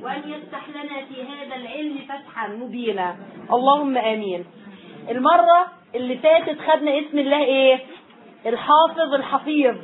وأن يفتح لنا في هذا العلم فتحا مبينا، اللهم آمين. المرة اللي فاتت خدنا اسم الله ايه؟ الحافظ الحفيظ.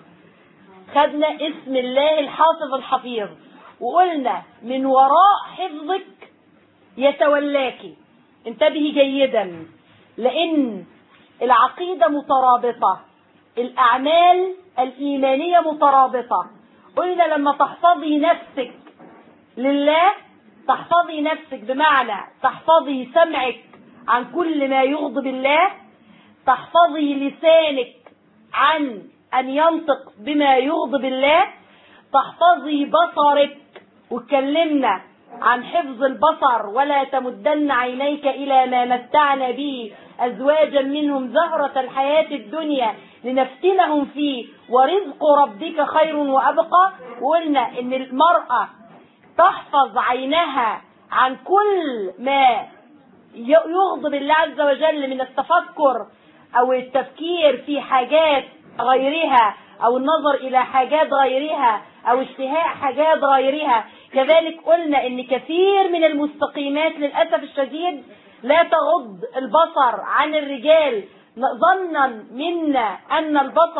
خدنا اسم الله الحافظ الحفيظ، وقلنا من وراء حفظك يتولاك. انتبهي جيدا، لأن العقيدة مترابطة، الأعمال الإيمانية مترابطة. قلنا لما تحفظي نفسك لله، تحفظي نفسك بمعنى تحفظي سمعك عن كل ما يغضب الله، تحفظي لسانك عن أن ينطق بما يغضب الله، تحفظي بصرك، واتكلمنا عن حفظ البصر، ولا تمدن عينيك إلى ما متعنا به أزواجا منهم زهرة الحياة الدنيا لنفتنهم فيه ورزق ربك خير وأبقى. وقلنا إن المرأة تحفظ عينها عن كل ما يغضب الله عز وجل من التفكر أو التفكير في حاجات غيرها، أو النظر إلى حاجات غيرها، أو اشتهاء حاجات غيرها. كذلك قلنا إن كثير من المستقيمات للأسف الشديد لا تغض البصر عن الرجال ظنا منا أن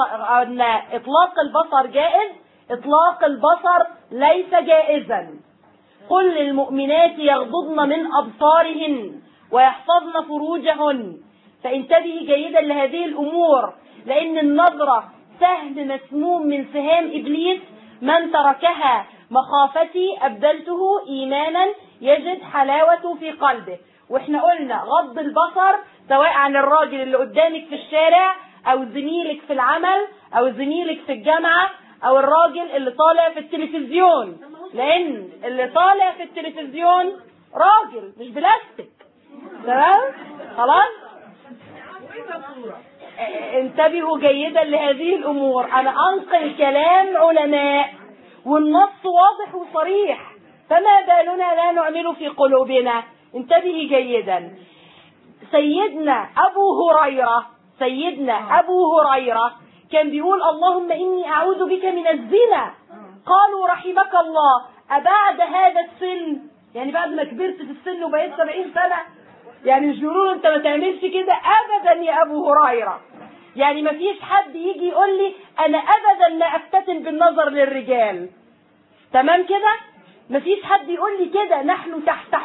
إطلاق البصر جائز. إطلاق البصر ليس جائزا. قل للمؤمنات يغضضن من أبصارهن ويحفظن فروجهن. فانتبهي جيدا لهذه الأمور، لأن النظرة سهم مسموم من سهام إبليس، من تركها مخافتي أبدلته إيمانا يجد حلاوة في قلبه. واحنا قلنا غض البصر سواء عن الراجل اللي قدامك في الشارع، أو زميلك في العمل، أو زميلك في الجامعة، أو الراجل اللي طالع في التلفزيون، لأن اللي طالع في التلفزيون راجل مش بلاستيك. تمام؟ خلاص؟ انتبهوا جيدا لهذه الأمور. أنا أنقل كلام علماء والنص واضح وصريح، فما بالنا لا نعمل في قلوبنا. انتبهي جيدا. سيدنا أبو هريرة كان بيقول اللهم إني أعوذ بك من الزنا. قالوا رحمك الله أبعد هذا السن، يعني بعد ما كبرت في السن وبقيت 70 سنة، يعني مش بيقولوا انت ما تعملش كده ابدا يا ابو هريرة. يعني ما فيش حد يجي يقول لي انا ابدا ما افتتن بالنظر للرجال. تمام كده؟ ما فيش حد يقول لي كده. نحن تحت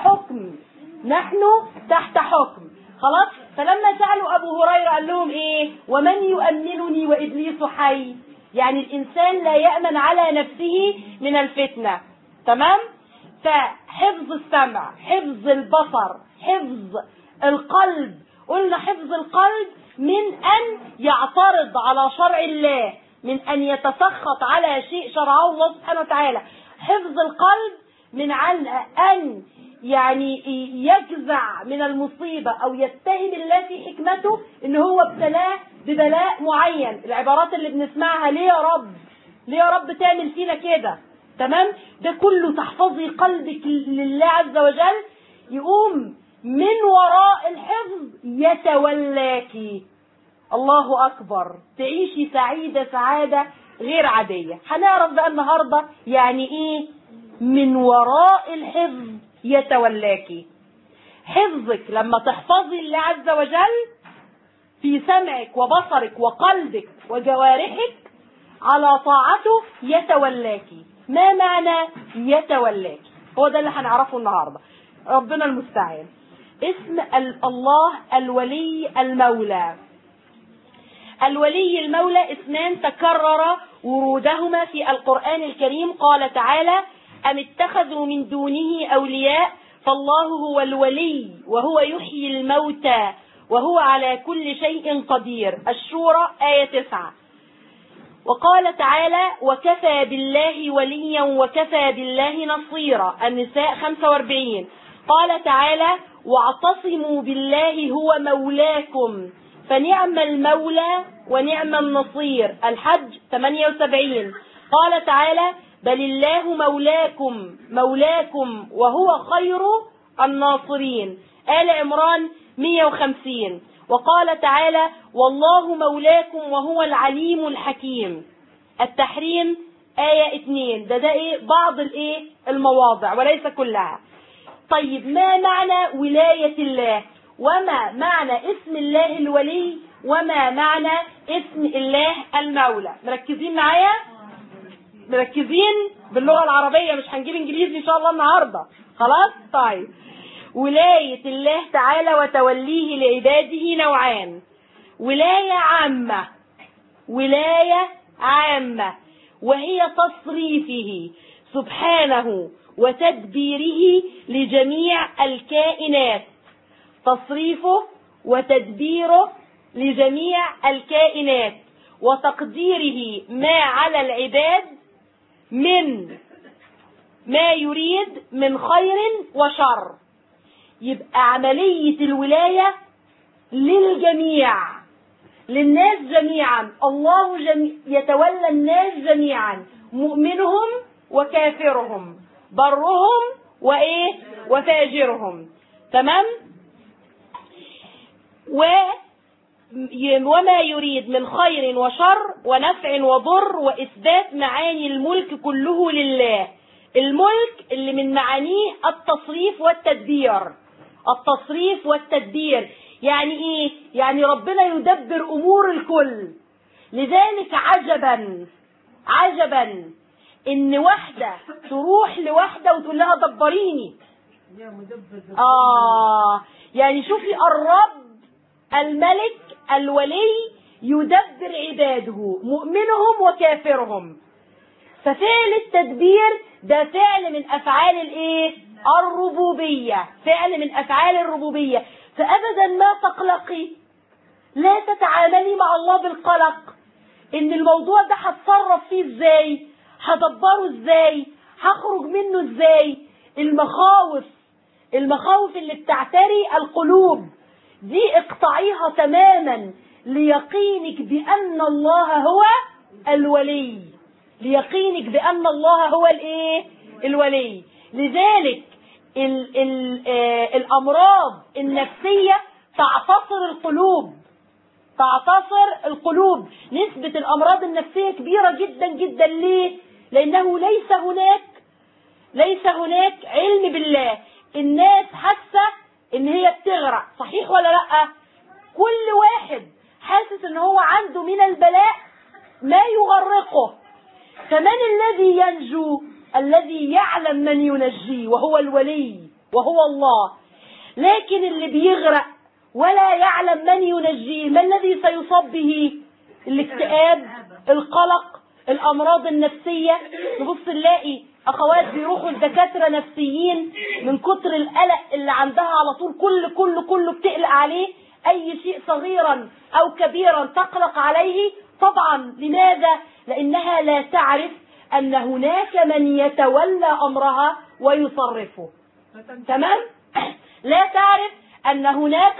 حكم. خلاص؟ فلما سألوا ابو هريرة قال لهم ايه؟ ومن يؤمنني وابليس حي. يعني الانسان لا يأمن على نفسه من الفتنة. تمام؟ فحفظ السمع، حفظ البصر، حفظ القلب. قلنا حفظ القلب من أن يعترض على شرع الله، من أن يتسخط على شيء شرعه الله سبحانه وتعالى. حفظ القلب من أن يعني يجزع من المصيبة أو يتهم الله في حكمته إن هو ابتلاه ببلاء معين. العبارات اللي بنسمعها ليه يا رب تعمل فينا كده؟ تمام؟ ده كله تحفظي قلبك لله عز وجل، يقوم من وراء الحفظ يتولاكي. الله أكبر. تعيشي سعيدة سعادة غير عادية. هنعرف بقى النهاردة يعني ايه من وراء الحفظ يتولاكي. حفظك لما تحفظي الله عز وجل في سمعك وبصرك وقلبك وجوارحك على طاعته يتولاكي. ما معنى يتولاكي؟ هو ده اللي هنعرفه النهاردة. ربنا المستعان. اسم الله الولي المولى. الولي المولى اسمان تكرر ورودهما في القرآن الكريم. قال تعالى أم اتخذوا من دونه أولياء فالله هو الولي وهو يحيي الموتى وهو على كل شيء قدير. الشورى آية 9. وقال تعالى وكفى بالله وليا وكفى بالله نصيرا. النساء 45. قال تعالى واعتصموا بالله هو مولاكم فنعم المولى ونعم النصير. الحج 78. قال تعالى بل الله مولاكم وهو خير الناصرين. آل عمران 150. وقال تعالى والله مولاكم وهو العليم الحكيم. التحريم آية 2. ده ايه؟ بعض الايه المواضع وليس كلها. طيب ما معنى ولاية الله؟ وما معنى اسم الله الولي؟ وما معنى اسم الله المولى؟ مركزين معايا؟ مركزين باللغة العربية، مش هنجيب انجليزي ان شاء الله النهاردة. خلاص؟ طيب. ولاية الله تعالى وتوليه لعباده نوعان: ولاية عامة، ولاية عامة وهي تصريفه سبحانه وتدبيره لجميع الكائنات، تصريفه وتدبيره لجميع الكائنات وتقديره ما على العباد من ما يريد من خير وشر. يبقى عملية الولاية للجميع، للناس جميعا. الله يتولى الناس جميعا، مؤمنهم وكافرهم، برهم وفاجرهم. تمام؟ وما يريد من خير وشر ونفع وضر، وإثبات معاني الملك كله لله. الملك اللي من معانيه التصريف والتدبير. التصريف والتدبير يعني ايه؟ يعني ربنا يدبر امور الكل. لذلك عجبا ان واحدة تروح لواحدة وتقول لها دبريني. يعني شوفي الرب الملك الولي يدبر عباده مؤمنهم وكافرهم. ففعل التدبير ده فعل من افعال الربوبية، فعل من افعال الربوبية. فابدا ما تقلقي، لا تتعاملي مع الله بالقلق ان الموضوع ده هتصرف فيه ازاي، هدبره ازاي، هخرج منه ازاي. المخاوف اللي بتعتري القلوب دي اقطعيها تماما ليقينك بان الله هو الولي، ليقينك بان الله هو الولي. لذلك الامراض النفسية تعتصر القلوب. نسبة الامراض النفسية كبيرة جدا جدا. ليه؟ لانه ليس هناك علم بالله. الناس حاسة ان هي بتغرق، صحيح ولا لا؟ كل واحد حاسس ان هو عنده من البلاء ما يغرقه. فمن الذي ينجو؟ الذي يعلم من ينجيه وهو الولي وهو الله. لكن اللي بيغرق ولا يعلم من ينجيه، ما الذي سيصاب به؟ الاكتئاب، القلق، الامراض النفسية. نبص نلاقي اخوات بيروحوا لدكاترة نفسيين من كتر القلق اللي عندها، على طول كله بتقلق عليه. اي شيء صغيرا او كبيرا تقلق عليه. طبعا لماذا؟ لانها لا تعرف ان هناك من يتولى امرها ويصرفه. تمام؟ لا تعرف ان هناك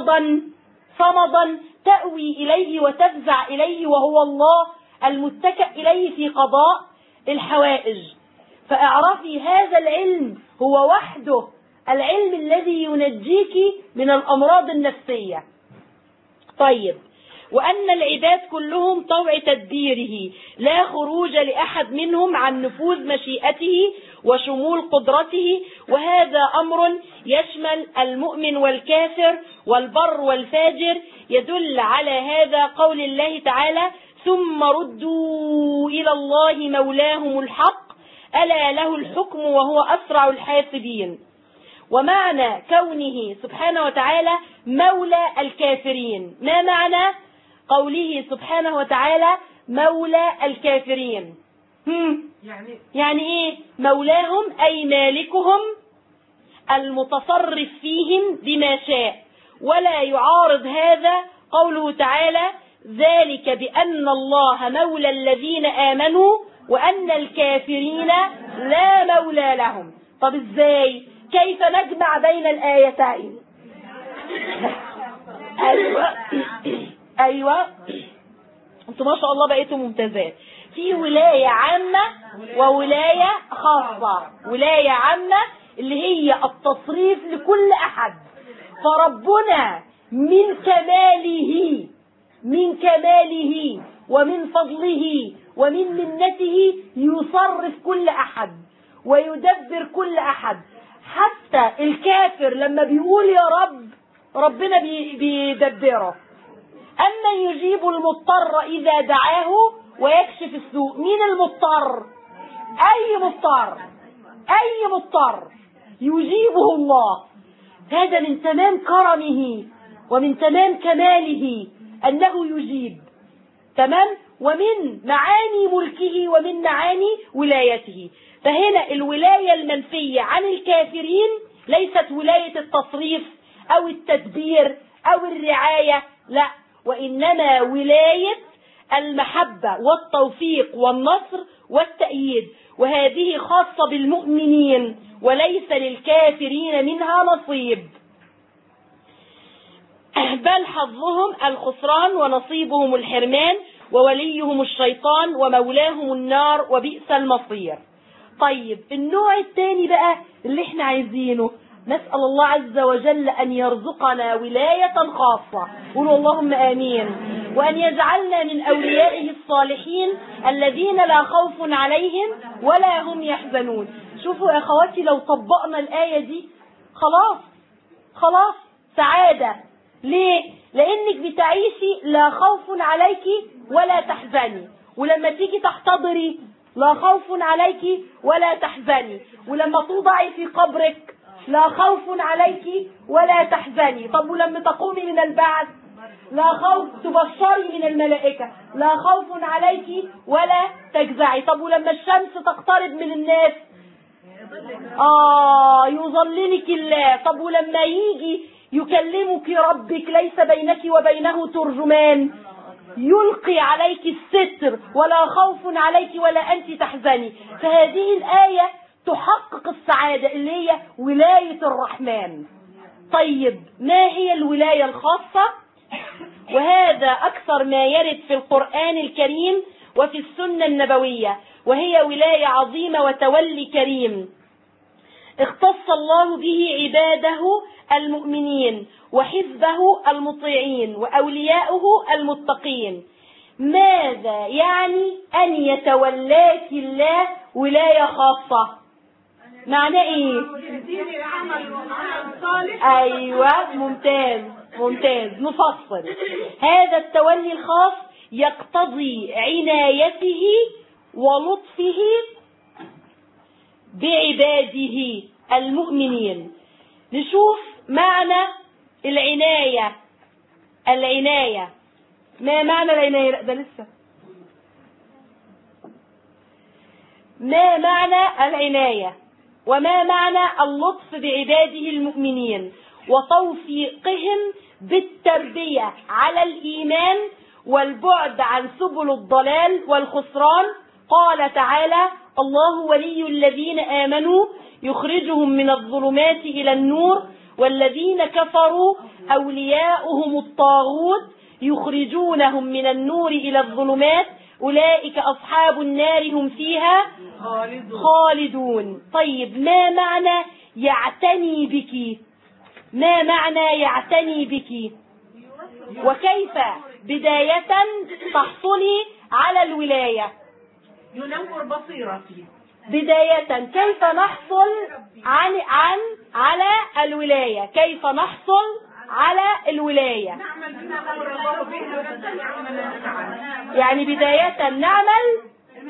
صمدا تأوي اليه وتفزع اليه، وهو الله المتكئ اليه في قضاء الحوائج. فاعرفي هذا العلم هو وحده العلم الذي ينجيك من الامراض النفسية. طيب، وأن العباد كلهم طوع تدبيره، لا خروج لأحد منهم عن نفوذ مشيئته وشمول قدرته. وهذا أمر يشمل المؤمن والكافر والبر والفاجر. يدل على هذا قول الله تعالى: ثم ردوا إلى الله مولاهم الحق ألا له الحكم وهو أسرع الحاسبين. ومعنى كونه سبحانه وتعالى مولى الكافرين، ما معنى قوله سبحانه وتعالى مولى الكافرين؟ يعني ايه مولاهم؟ اي مالكهم المتصرف فيهم بما شاء. ولا يعارض هذا قوله تعالى: ذلك بأن الله مولى الذين آمنوا وأن الكافرين لا مولى لهم. طب ازاي؟ كيف نجمع بين الآيتين؟ ايوه انتوا ما شاء الله بقيتوا ممتازات. في ولاية عامة وولاية خاصة. ولاية عامة اللي هي التصريف لكل احد. فربنا من كماله ومن فضله ومن منته يصرف كل أحد ويدبر كل أحد. حتى الكافر لما بيقول يا رب ربنا بيدبره. أما يجيب المضطر إذا دعاه ويكشف السوء. مين المضطر؟ أي مضطر، أي مضطر يجيبه الله. هذا من تمام كرمه ومن تمام كماله أنه يجيب. تمام. ومن معاني ملكه ومن معاني ولايته. فهنا الولاية المنفية عن الكافرين ليست ولاية التصريف أو التدبير أو الرعاية، لا، وإنما ولاية المحبة والتوفيق والنصر والتأييد، وهذه خاصة بالمؤمنين وليس للكافرين منها نصيب، بل حظهم الخسران ونصيبهم الحرمان ووليهم الشيطان ومولاهم النار وبئس المصير. طيب النوع الثاني بقى اللي احنا عايزينه، نسأل الله عز وجل أن يرزقنا ولاية خاصة، قولوا اللهم آمين، وأن يجعلنا من أوليائه الصالحين الذين لا خوف عليهم ولا هم يحزنون. شوفوا يا أخواتي، لو طبقنا الآية دي خلاص سعادة. ليه؟ لأنك بتعيشي لا خوف عليك ولا تحزني، ولما تيجي تحتضري لا خوف عليك ولا تحزني، ولما توضعي في قبرك لا خوف عليك ولا تحزني. طب ولما تقومي من البعث لا خوف، تبشري من الملائكة لا خوف عليك ولا تجزعي. طب ولما الشمس تقترب من الناس يظللك الله. طب ولما يجي يكلمك ربك ليس بينك وبينه ترجمان يلقي عليك الستر ولا خوف عليك ولا أنت تحزني. فهذه الآية تحقق السعادة اللي هي ولاية الرحمن. طيب ما هي الولاية الخاصة؟ وهذا أكثر ما يرد في القرآن الكريم وفي السنة النبوية، وهي ولاية عظيمة وتولي كريم اختص الله به عباده المؤمنين وحزبه المطيعين وأولياؤه المتقين. ماذا يعني أن يتولاك الله ولاية خاصة؟ معناه ايه؟ ايوه، ممتاز نفصل. هذا التولي الخاص يقتضي عنايته ولطفه بعباده المؤمنين. نشوف معنى العناية. ما معنى العناية؟ لا ده لسه. ما معنى العناية وما معنى اللطف بعباده المؤمنين وتوفيقهم بالتربية على الإيمان والبعد عن سبل الضلال والخسران. قال تعالى: الله ولي الذين آمنوا يخرجهم من الظلمات إلى النور والذين كفروا أولياؤهم الطاغوت يخرجونهم من النور إلى الظلمات أولئك أصحاب النار هم فيها خالدون. طيب ما معنى يعتني بك؟ ما معنى يعتني بك؟ وكيف بداية تحصلي على الولاية؟ ينور بصيرتي. بداية كيف نحصل على الولاية؟ كيف نحصل على الولاية؟ نعمل بما أمر الله به ونتبع ما لا نفعل. يعني بداية نعمل.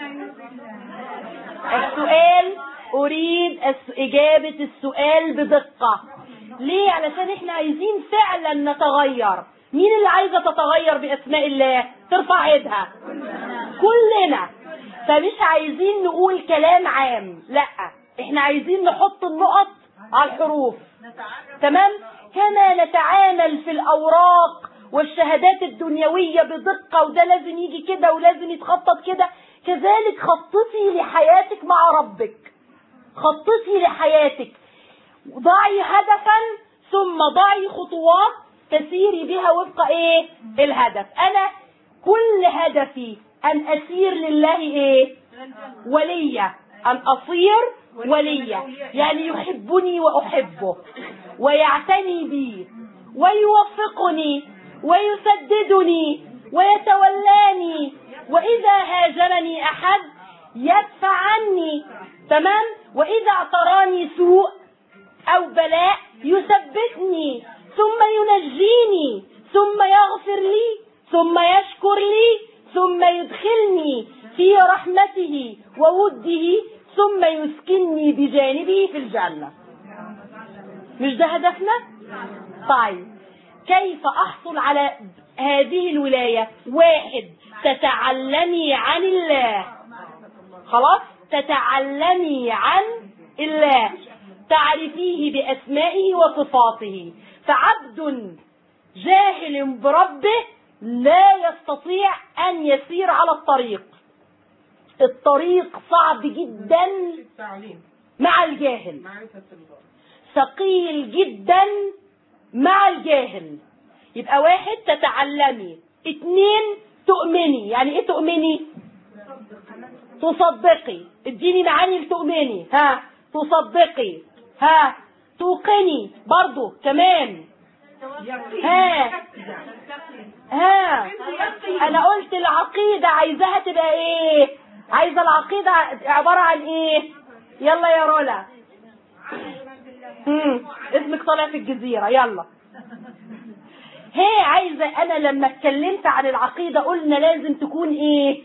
السؤال أريد إجابة السؤال بدقة. ليه؟ علشان احنا عايزين فعلا نتغير. مين اللي عايزة تتغير بأسماء الله؟ ترفع ايدها. كلنا. فمش عايزين نقول كلام عام، لا، احنا عايزين نحط النقط على الحروف. تمام؟ كما نتعامل في الأوراق والشهادات الدنيوية بدقة، وده لازم يجي كده ولازم يتخطط كده، كذلك خططي لحياتك مع ربك. خططي لحياتك، ضعي هدفا ثم ضعي خطوات تسيري بها وفق ايه؟ الهدف. انا كل هدفي ان اسير لله ايه؟ ولية. ان اصير ولية، يعني يحبني واحبه ويعتني بي ويوفقني ويسددني ويتولاني وإذا هاجمني أحد يدفع عني. تمام. وإذا اعتراني سوء أو بلاء يثبتني ثم ينجيني ثم يغفر لي ثم يشكر لي ثم يدخلني في رحمته ووده ثم يسكنني بجانبه في الجنة. مش ده هدفنا؟ طيب كيف أحصل على هذه الولاية؟ 1. تتعلمي عن الله. خلاص، تتعلمي عن الله، تعرفيه بأسمائه وصفاته. فعبد جاهل بربه لا يستطيع أن يسير على الطريق. الطريق صعب جدا مع الجاهل، ثقيل جدا مع الجاهل. يبقى 1 تتعلمي، 2 تؤمني. يعني ايه تؤمني؟ تصدقي. اديني معاني لتؤمني. تصدقي. توقني برضو كمان. انا قلت العقيدة عايزاها تبقى ايه؟ عايزة العقيدة عبارة عن ايه؟ يلا يا رولا. اسمك طالع في الجزيرة. يلا. عايزة انا لما اتكلمت عن العقيدة قلنا لازم تكون ايه؟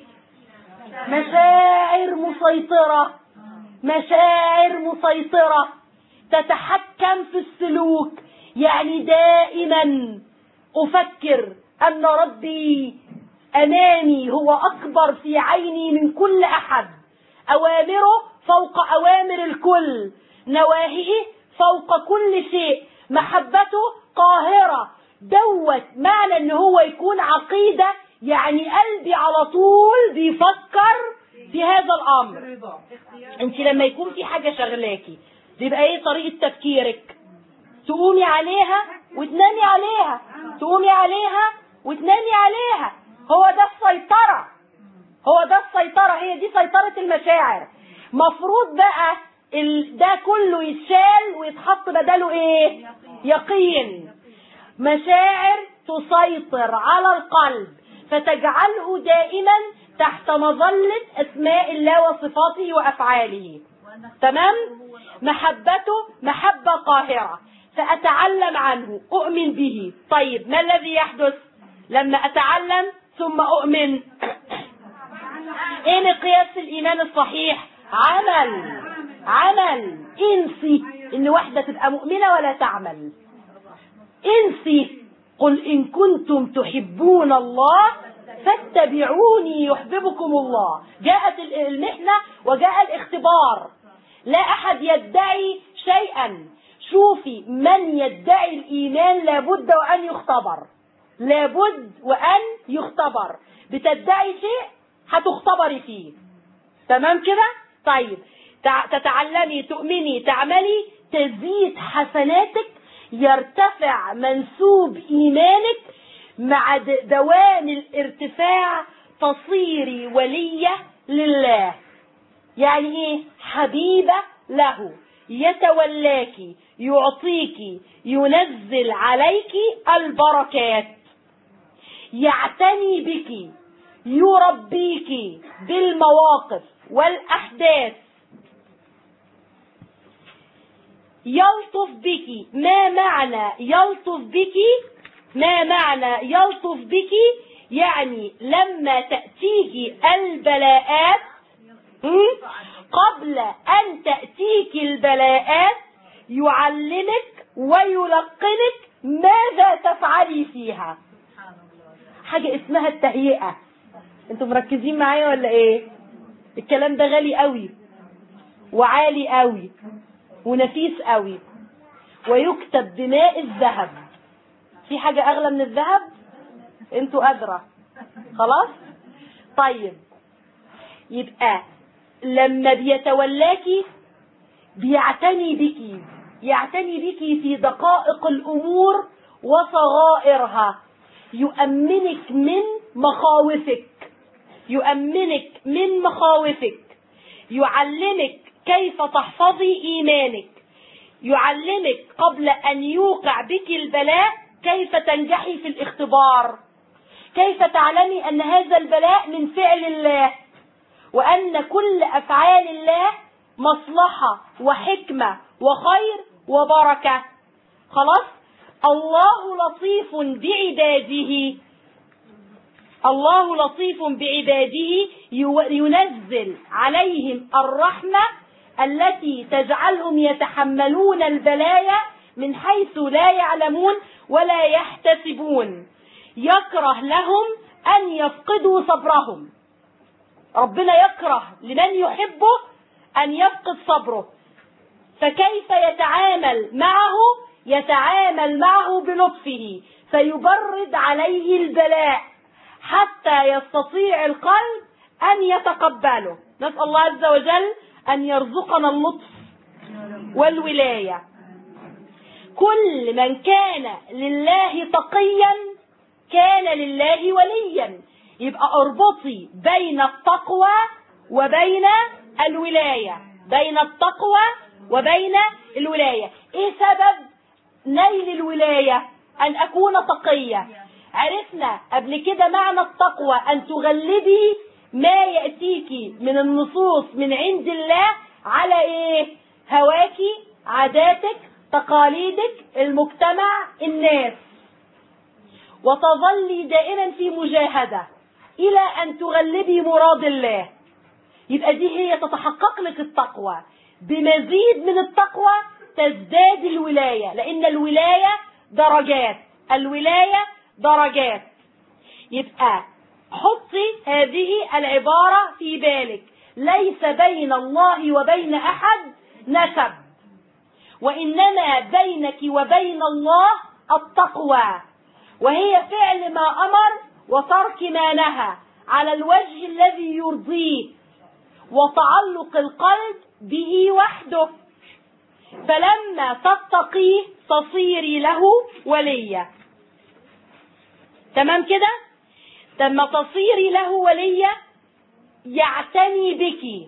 مشاعر مسيطرة. مشاعر مسيطرة تتحكم في السلوك. يعني دائما افكر ان ربي امامي، هو اكبر في عيني من كل احد. اوامره فوق اوامر الكل، نواهيه فوق كل شيء، محبته قاهرة. دوت معنى ان هو يكون عقيدة، يعني قلبي على طول بيفكر في هذا الامر. انت لما يكون في حاجة شغلاكي بيبقى ايه طريقة تفكيرك؟ تقومي عليها وتنامي عليها، تقومي عليها وتنامي عليها. هو ده السيطرة، هو ده السيطرة، هي دي سيطرة المشاعر. مفروض بقى ده كله يتشال ويتحط بداله ايه؟ يقين. مشاعر تسيطر على القلب فتجعله دائما تحت مظلة اسماء الله وصفاته وافعاله. تمام. محبته محبة قاهرة، فأتعلم عنه، أؤمن به. طيب ما الذي يحدث لما أتعلم ثم أؤمن؟ ايه مقياس الإيمان الصحيح؟ عمل. انسي ان واحدة تبقى مؤمنة ولا تعمل. انسي. قل إن كنتم تحبون الله فاتبعوني يحببكم الله. جاءت المحنة وجاء الاختبار، لا أحد يدعي شيئا. شوفي، من يدعي الإيمان لابد وأن يختبر، لابد وأن يختبر. بتدعي شيء هتختبري فيه. تمام كده؟ طيب تتعلمي، تؤمني، تعملي، تزيد حسناتك، يرتفع منسوب إيمانك، مع دوام الارتفاع تصيري ولية لله. يعني ايه؟ حبيبة له، يتولاكي، يعطيكي، ينزل عليكي البركات، يعتني بك، يربيك بالمواقف والأحداث، يلطف بك. ما معنى يلطف بك؟ ما معنى يلطف بك؟ يعني لما تأتيك البلاءات، قبل أن تأتيك البلاءات يعلمك ويلقنك ماذا تفعلي فيها. حاجة اسمها التهيئة. انتوا مركزين معايا ولا ايه؟ الكلام ده غالي قوي وعالي قوي ونفيس قوي، ويكتب بماء الذهب. في حاجة اغلى من الذهب؟ انتوا أدرى. خلاص. طيب يبقى لما بيتولاكي بيعتني بك، يعتني بك في دقائق الأمور وصغائرها، يؤمنك من مخاوفك، يؤمنك من مخاوفك، يعلمك كيف تحفظي إيمانك، يعلمك قبل أن يوقع بك البلاء كيف تنجحي في الاختبار، كيف تعلمي أن هذا البلاء من فعل الله، وأن كل أفعال الله مصلحة وحكمة وخير وبركة. خلاص. الله لطيف بعباده، الله لطيف بعباده ينزل عليهم الرحمة التي تجعلهم يتحملون البلايا من حيث لا يعلمون ولا يحتسبون. يكره لهم أن يفقدوا صبرهم. ربنا يكره لمن يحبه أن يفقد صبره، فكيف يتعامل معه؟ يتعامل معه بلطفه فيبرد عليه البلاء حتى يستطيع القلب أن يتقبله. نسأل الله عز وجل أن يرزقنا اللطف والولاية. كل من كان لله تقيا كان لله وليا. يبقى اربطي بين التقوى وبين الولاية، بين التقوى وبين الولاية. ايه سبب نيل الولاية؟ ان اكون تقية. عرفنا قبل كده معنى التقوى ان تغلبي ما يأتيكي من النصوص من عند الله على ايه؟ هواكي، عاداتك، تقاليدك، المجتمع، الناس، وتظلي دائما في مجاهدة إلى أن تغلبي مراد الله. يبقى دي هي تتحقق لك التقوى. بمزيد من التقوى تزداد الولاية، لأن الولاية درجات، الولاية درجات. يبقى حطي هذه العبارة في بالك: ليس بين الله وبين أحد نسب، وإنما بينك وبين الله التقوى، وهي فعل ما أمر وترك ما نهى على الوجه الذي يرضيه، وتعلق القلب به وحده. فلما تتقيه تصيري له وليا. تمام كده؟ لما تصيري له وليا يعتني بك،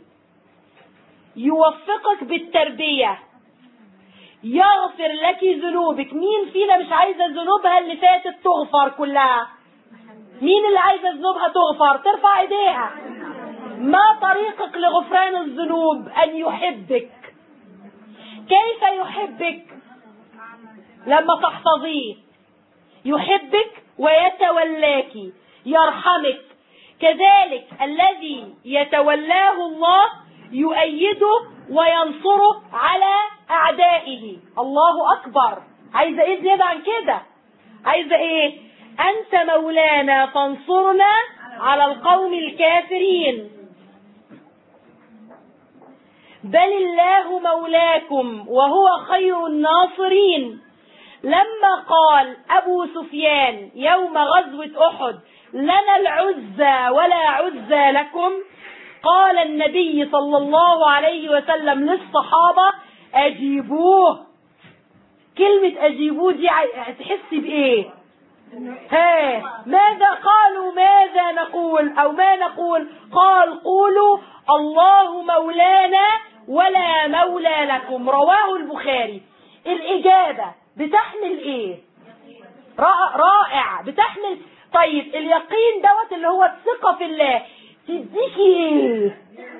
يوفقك بالتربية، يغفر لك ذنوبك. مين فينا مش عايزة ذنوبها اللي فاتت تغفر كلها؟ مين اللي عايزة ذنوبها تغفر؟ ترفع ايديها. ما طريقك لغفران الذنوب؟ أن يحبك. كيف يحبك؟ لما تحفظيه. يحبك ويتولاك، يرحمك. كذلك الذي يتولاه الله يؤيده وينصره على أعدائه. الله أكبر. عايزة ايه زيادة عن كده؟ عايزة ايه؟ أنت مولانا فانصرنا على القوم الكافرين. بل الله مولاكم وهو خير الناصرين. لما قال أبو سفيان يوم غزوة أحد: لنا العزى ولا عزى لكم، قال النبي صلى الله عليه وسلم للصحابة: أجيبوه. كلمة أجيبوه دي هتحسي بإيه؟ ماذا قالوا؟ ماذا نقول أو ما نقول؟ قال: قولوا الله مولانا ولا مولى لكم. رواه البخاري. الإجابة بتحمل إيه؟ رائع. بتحمل. طيب اليقين دوت اللي هو الثقة في الله تديكي إيه؟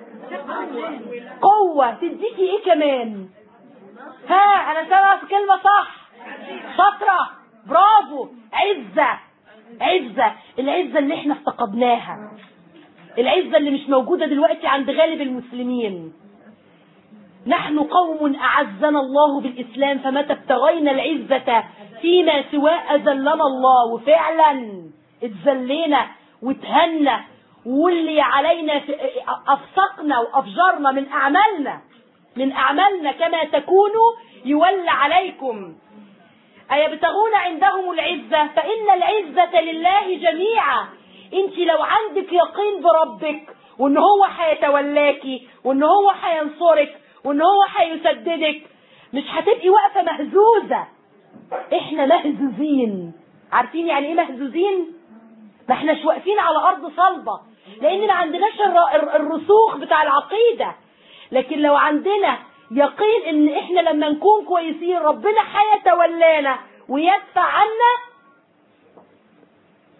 قوة. تديكي إيه كمان؟ أنا سامعة كلمة صح. شاطرة. برافو. عزة. عزة. العزة اللي احنا افتقدناها، العزة اللي مش موجودة دلوقتي عند غالب المسلمين. نحن قوم أعزنا الله بالإسلام، فمتى ابتغينا العزة فيما سواء أذلنا الله. وفعلا اتذلينا واتهنا، واللي علينا أفسقنا وأفجرنا من أعمالنا كما تكونوا يولى عليكم. أيبتغون عندهم العزة؟ فإن العزة لله جميعا. انت لو عندك يقين بربك وان هو هيتولاكي وان هو هينصرك وان هو هيسددك، مش هتبقي واقفة مهزوزة. احنا مهزوزين. عارفين يعني ايه مهزوزين؟ ما احناش واقفين على ارض صلبة، لان ما عندناش الرسوخ بتاع العقيدة. لكن لو عندنا يقين ان احنا لما نكون كويسين ربنا هيتولانا ويدفع عنا،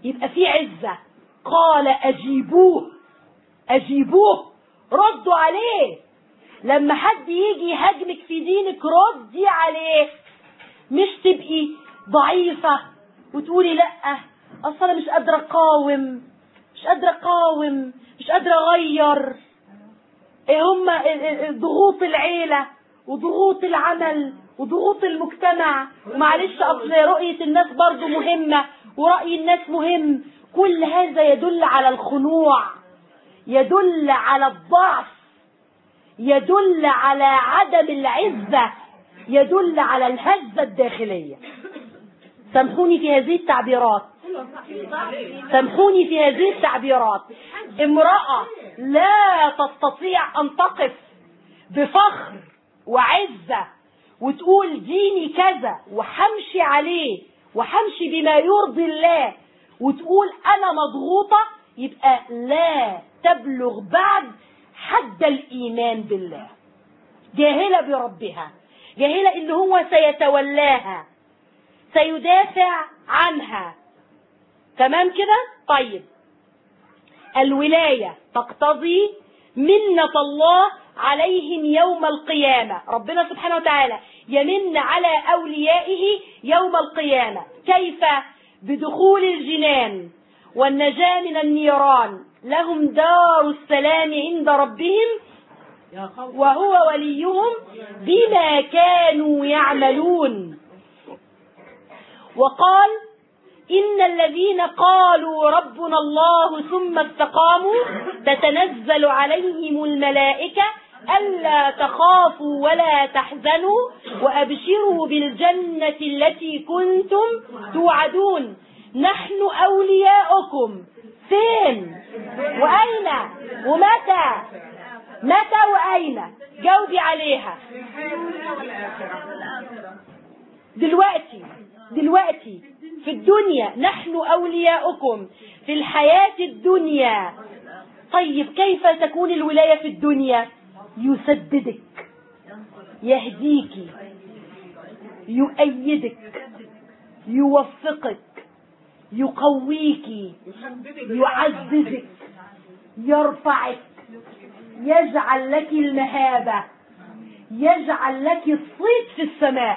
يبقى في عزة. قال أجيبوه، أجيبوه، ردوا عليه. لما حد يجي يهاجمك في دينك ردي عليه، مش تبقي ضعيفة وتقولي لأ أصلا مش قادرة أقاوم، مش قادرة أقاوم، مش قادرة أغير. إيه هما ضغوط العيلة وضغوط العمل وضغوط المجتمع، ومعلش أصل رؤية الناس برضو مهمة ورأي الناس مهم. كل هذا يدل على الخنوع، يدل على الضعف، يدل على عدم العزة، يدل على الهزة الداخلية. سامحوني في هذه التعبيرات، سامحوني في هذه التعبيرات. امرأة لا تستطيع أن تقف بفخر وعزة وتقول ديني كذا وحمشي عليه وحمشي بما يرضي الله وتقول أنا مضغوطة، يبقى لا تبلغ بعد حد الإيمان بالله، جاهلة بربها، جاهلة إن هو سيتولاها، سيدافع عنها. تمام كده؟ طيب، الولاية تقتضي منة الله عليهم يوم القيامة. ربنا سبحانه وتعالى يمن على أوليائه يوم القيامة. كيف؟ بدخول الجنان والنجاة من النيران، لهم دار السلام عند ربهم وهو وليهم بما كانوا يعملون. وقال إن الذين قالوا ربنا الله ثم استقاموا تتنزل عليهم الملائكة ألا تخافوا ولا تحزنوا وأبشروا بالجنة التي كنتم توعدون. نحن أولياؤكم. فين وأين ومتى؟ متى وأين؟ جاوبي عليها. دلوقتي في الدنيا نحن أولياؤكم في الحياة الدنيا. طيب كيف تكون الولاية في الدنيا؟ يسددك، يهديك، يؤيدك، يوفقك، يقويك، يعززك، يرفعك، يجعل لك المهابة، يجعل لك الصيت في السماء.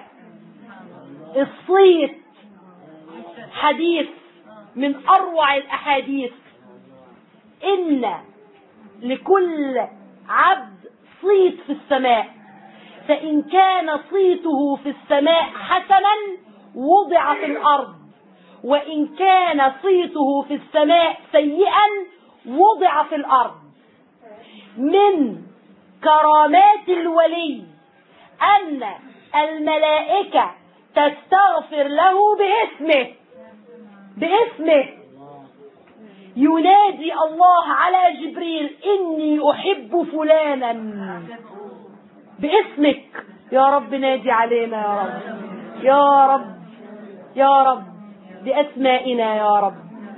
الصيت حديث من أروع الأحاديث. إن لكل عبد صيت في السماء، فإن كان صيته في السماء حسنا وضع في الأرض، وإن كان صيته في السماء سيئا وضع في الأرض. من كرامات الولي أن الملائكة تستغفر له باسمه. ينادي الله على جبريل إني أحب فلانا باسمك، يا رب نادي علينا يا رب، يا رب، يا رب، بأسمائنا يا رب.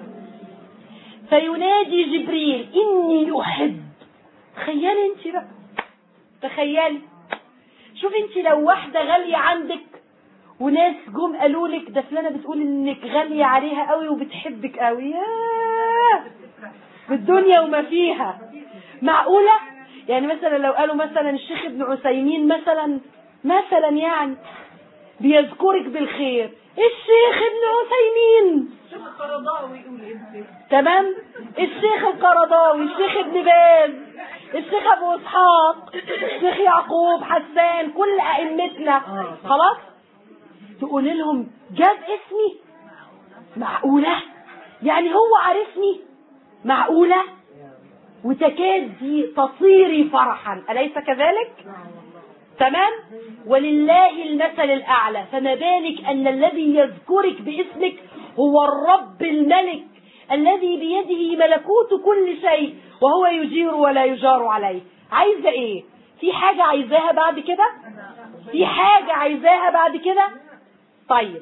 فينادي جبريل إني أحب. تخيلي انت بقى، تخيلي، شوف انت لو واحدة غالية عندك وناس جم قالوا لك ده فلانة بتقول انك غالية عليها قوي وبتحبك قوي، بالدنيا وما فيها. معقولة؟ يعني مثلا لو قالوا مثلا الشيخ ابن عثيمين مثلا يعني بيذكرك بالخير، الشيخ ابن عثيمين، تمام، الشيخ القرضاوي، الشيخ ابن باز، الشيخ ابو اسحاق، الشيخ يعقوب حسان، كل ائمتنا، خلاص تقول لهم جاب اسمي؟ معقولة؟ يعني هو عارفني؟ معقولة؟ وتكادي تصيري فرحا، أليس كذلك؟ تمام؟ ولله المثل الأعلى، فما بالك أن الذي يذكرك باسمك هو الرب الملك الذي بيده ملكوت كل شيء وهو يجير ولا يجار عليه. عايزة ايه؟ في حاجة عايزاها بعد كده؟ في حاجة عايزاها بعد كده؟ طيب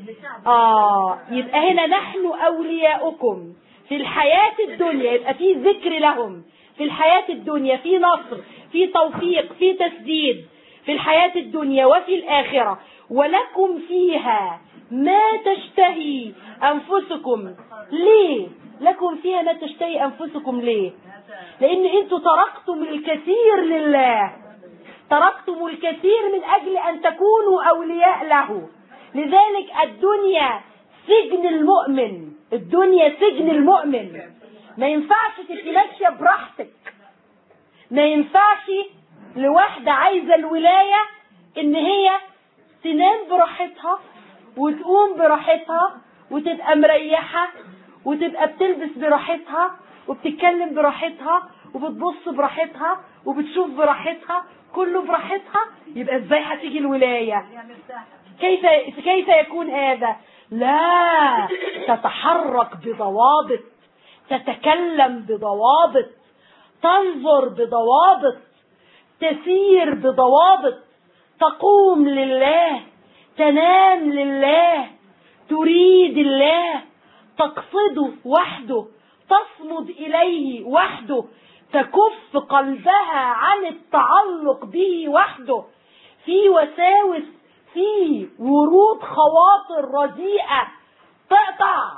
يبقى هنا نحن أولياؤكم في الحياة الدنيا، يبقى في ذكر لهم في الحياة الدنيا، في نصر، في توفيق، في تسديد في الحياة الدنيا وفي الآخرة. ولكم فيها ما تشتهي أنفسكم. ليه؟ لكم فيها ما تشتهي أنفسكم. ليه؟ لأن أنتوا تركتم الكثير لله، تركتم الكثير من أجل أن تكونوا أولياء له. لذلك الدنيا سجن المؤمن، الدنيا سجن المؤمن. ما ينفعش تبقي ماشية براحتك، ما ينفعش لواحدة عايزة الولاية إن هي تنام براحتها وتقوم براحتها وتبقى مريحة وتبقى بتلبس براحتها وبتتكلم براحتها وبتبص براحتها وبتشوف براحتها، كله براحتها. يبقى ازاي هتيجي الولاية؟ كيف يكون هذا؟ لا، تتحرك بضوابط، تتكلم بضوابط، تنظر بضوابط، تسير بضوابط، تقوم لله، تنام لله، تريد الله، تقصده وحده، تصمد إليه وحده، تكف قلبها عن التعلق به وحده. في وساوس، في ورود خواطر رديئة تقطع،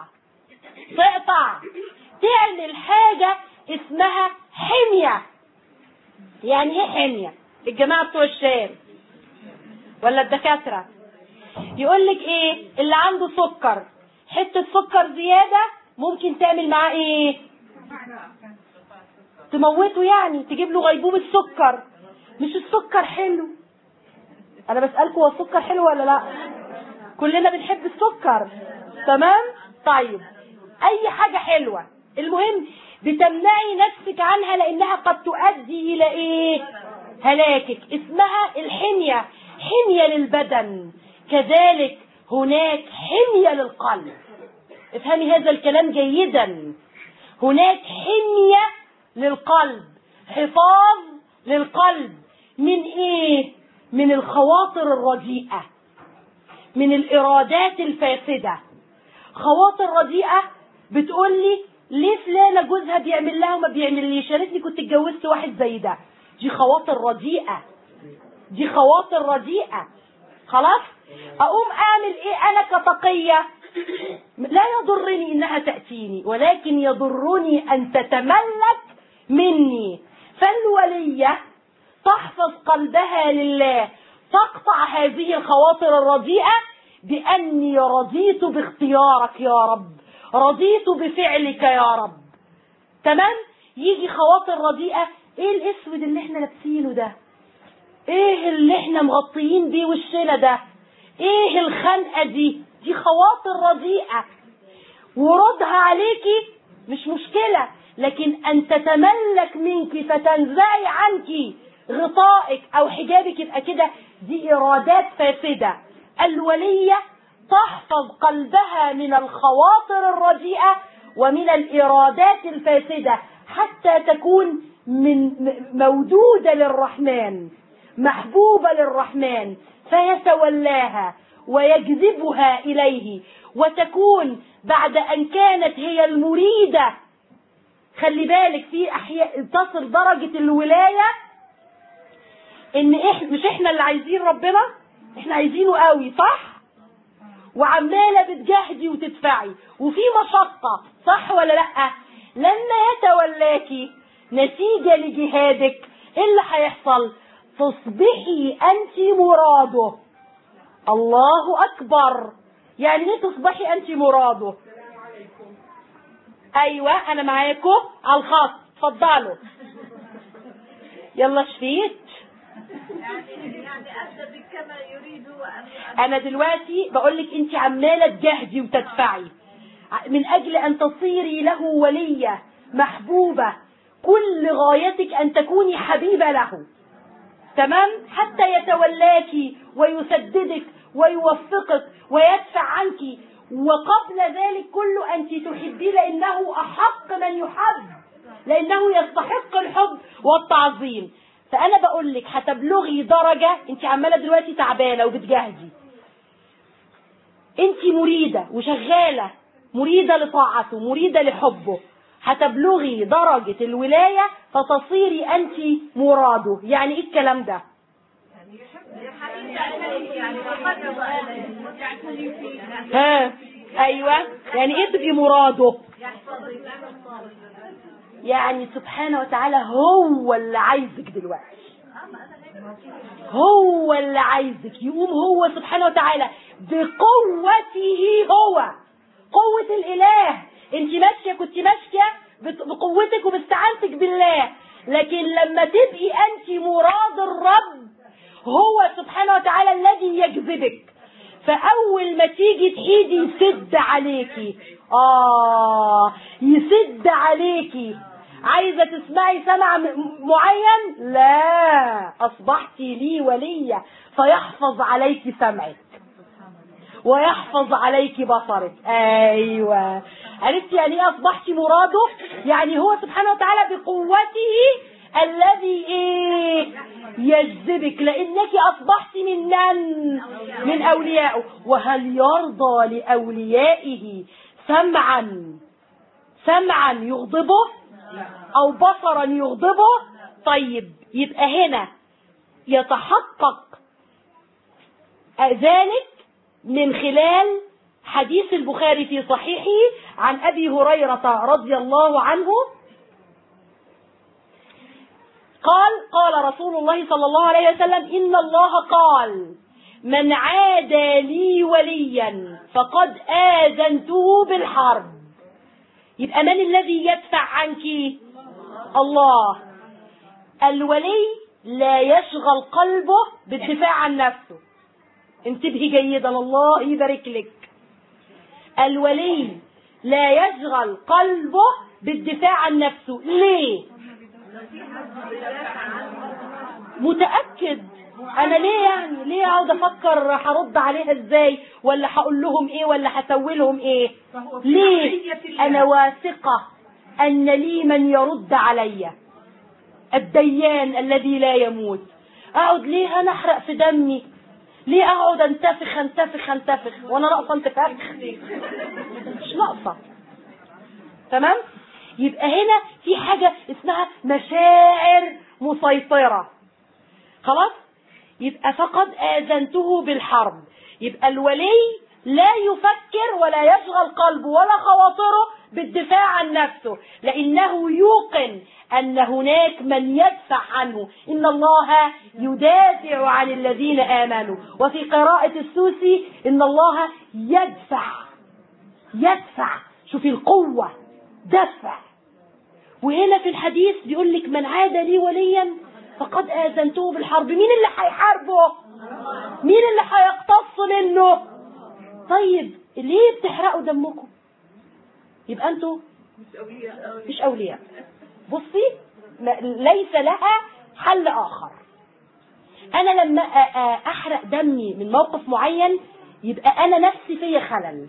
تعمل حاجة اسمها حمية. يعني ايه حمية؟ الجماعة بتوع الشام ولا الدكاترة يقولك ايه؟ اللي عنده سكر، حتة سكر زيادة ممكن تعمل معاه ايه؟ تموته، يعني تجيب له غيبوبة سكر. مش السكر حلو؟ انا بسألكم هو السكر حلو ولا لا؟ كلنا بنحب السكر، تمام؟ طيب اي حاجة حلوة، المهم بتمنعي نفسك عنها لانها قد تؤدي الى ايه؟ هلاكك. اسمها الحمية، حمية للبدن. كذلك هناك حمية للقلب. افهمي هذا الكلام جيدا. هناك حمية للقلب، حفاظ للقلب من ايه؟ من الخواطر الرديئة، من الارادات الفاسدة. خواطر رديئة بتقولي ليه فلانة جوزها بيعمل لها وما بيعمليش، يا ريتني كنت اتجوزت واحد زي ده. دي خواطر رديئة، دي خواطر رديئة. خلاص؟ اقوم اعمل ايه انا كتقية؟ لا يضرني انها تأتيني، ولكن يضرني ان تتملك مني. فالولية تحفظ قلبها لله، تقطع هذه الخواطر الرديئة بأني رضيت باختيارك يا رب، رضيت بفعلك يا رب. تمام؟ يجي خواطر رديئة، ايه الاسود اللي احنا لابسينه ده؟ ايه اللي احنا مغطيين بيه وشنا ده؟ ايه الخنقة دي؟ دي خواطر رديئة، وردها عليكي مش مشكلة، لكن ان تتملك منك فتنزعي عنك غطائك او حجابك يبقى كده، دي ارادات فاسدة. الولية تحفظ قلبها من الخواطر الرديئة ومن الارادات الفاسدة حتى تكون من مودودة للرحمن، محبوبة للرحمن، فيتولاها ويجذبها إليه، وتكون بعد أن كانت هي المريدة. خلي بالك في أحياء تصل درجة الولاية إن مش إحنا اللي عايزين ربنا، إحنا عايزينه قوي، صح؟ وعمالة بتجاهدي وتدفعي وفي مشقة، صح ولا لأ؟ لما يتولاكي نتيجة لجهادك إيه اللي هيحصل؟ تصبحي أنت مراده. الله أكبر. يعني ايه تصبحي أنت مراده؟ أيوة أنا معاكم على الخط، اتفضلوا. يلا شفيت. يعني أدى كما يريد. أنا دلوقتي بقولك أنت عمالة تجاهدي وتدفعي من أجل أن تصيري له ولية محبوبة، كل غايتك أن تكوني حبيبة له، تمام؟ حتى يتولاكي ويسددك ويوفقك ويدفع عنك، وقبل ذلك كله أنت تحبيه لأنه أحق من يحب، لأنه يستحق الحب والتعظيم. فأنا بقول لك هتبلغي درجة، أنت عمالة دلوقتي تعبانة وبتجاهدي، أنت مريدة وشغالة، مريدة لطاعته، مريدة لحبه، هتبلغي درجة الولاية فتصيري أنت مراده. يعني إيه الكلام ده؟ ها ايوه، يعني ايه تبقي مراده؟ يعني سبحانه وتعالى هو اللي عايزك دلوقتي، هو اللي عايزك، يقوم هو سبحانه وتعالى بقوته، هو قوة الإله. انت ماشية، كنت ماشية بقوتك وباستعانتك بالله، لكن لما تبقي انت مراد الرب هو سبحانه وتعالى الذي يجذبك. فأول ما تيجي تحيدي يسد عليكي، يسد عليكي. عايزة تسمعي سمع معين؟ لا، أصبحتي لي ولية، فيحفظ عليك سمعك ويحفظ عليك بصرك. أيوة، عرفتي يعني ايه أصبحتي مراده؟ يعني هو سبحانه وتعالى بقوته الذي يجذبك، لأنك أصبحت من أوليائه. وهل يرضى لأوليائه سمعا يغضبه أو بصرا يغضبه؟ طيب، يبقى هنا يتحقق ذلك من خلال حديث البخاري في صحيحه عن أبي هريرة رضي الله عنه قال رسول الله صلى الله عليه وسلم: إن الله قال: من عادى لي وليا فقد آذنته بالحرب. يبقى من الذي يدفع عنك؟ الله. الولي لا يشغل قلبه بالدفاع عن نفسه. انتبهي جيدا، الله يبارك لك. الولي لا يشغل قلبه بالدفاع عن نفسه. ليه؟ متأكد. انا ليه اقعد افكر هرد عليها ازاي، ولا هقول لهم ايه، ولا هسوي لهم ايه؟ ليه؟ انا واثقة ان لي من يرد علي، الديان الذي لا يموت. اقعد ليه انا احرق في دمي؟ ليه اقعد انتفخ وانا ناقصه انتفاخ؟ مش ناقصه. تمام؟ يبقى هنا في حاجه اسمها مشاعر مسيطره. خلاص؟ يبقى فقد آذنته بالحرب. يبقى الولي لا يفكر ولا يشغل قلبه ولا خواطره بالدفاع عن نفسه، لأنه يوقن أن هناك من يدفع عنه. إن الله يدافع عن الذين آمنوا. وفي قراءة السوسي: إن الله يدفع. شوفي القوة، دفع. وهنا في الحديث بيقول لك: من عاد لي وليا فقد آذنته بالحرب. مين اللي هيحاربه؟ مين اللي هيقتص منه؟ طيب ليه بتحرقوا دمكم؟ يبقى انتوا مش أولياء. بصي، ليس لها حل آخر. أنا لما أحرق دمي من موقف معين يبقى أنا نفسي فيا خلل.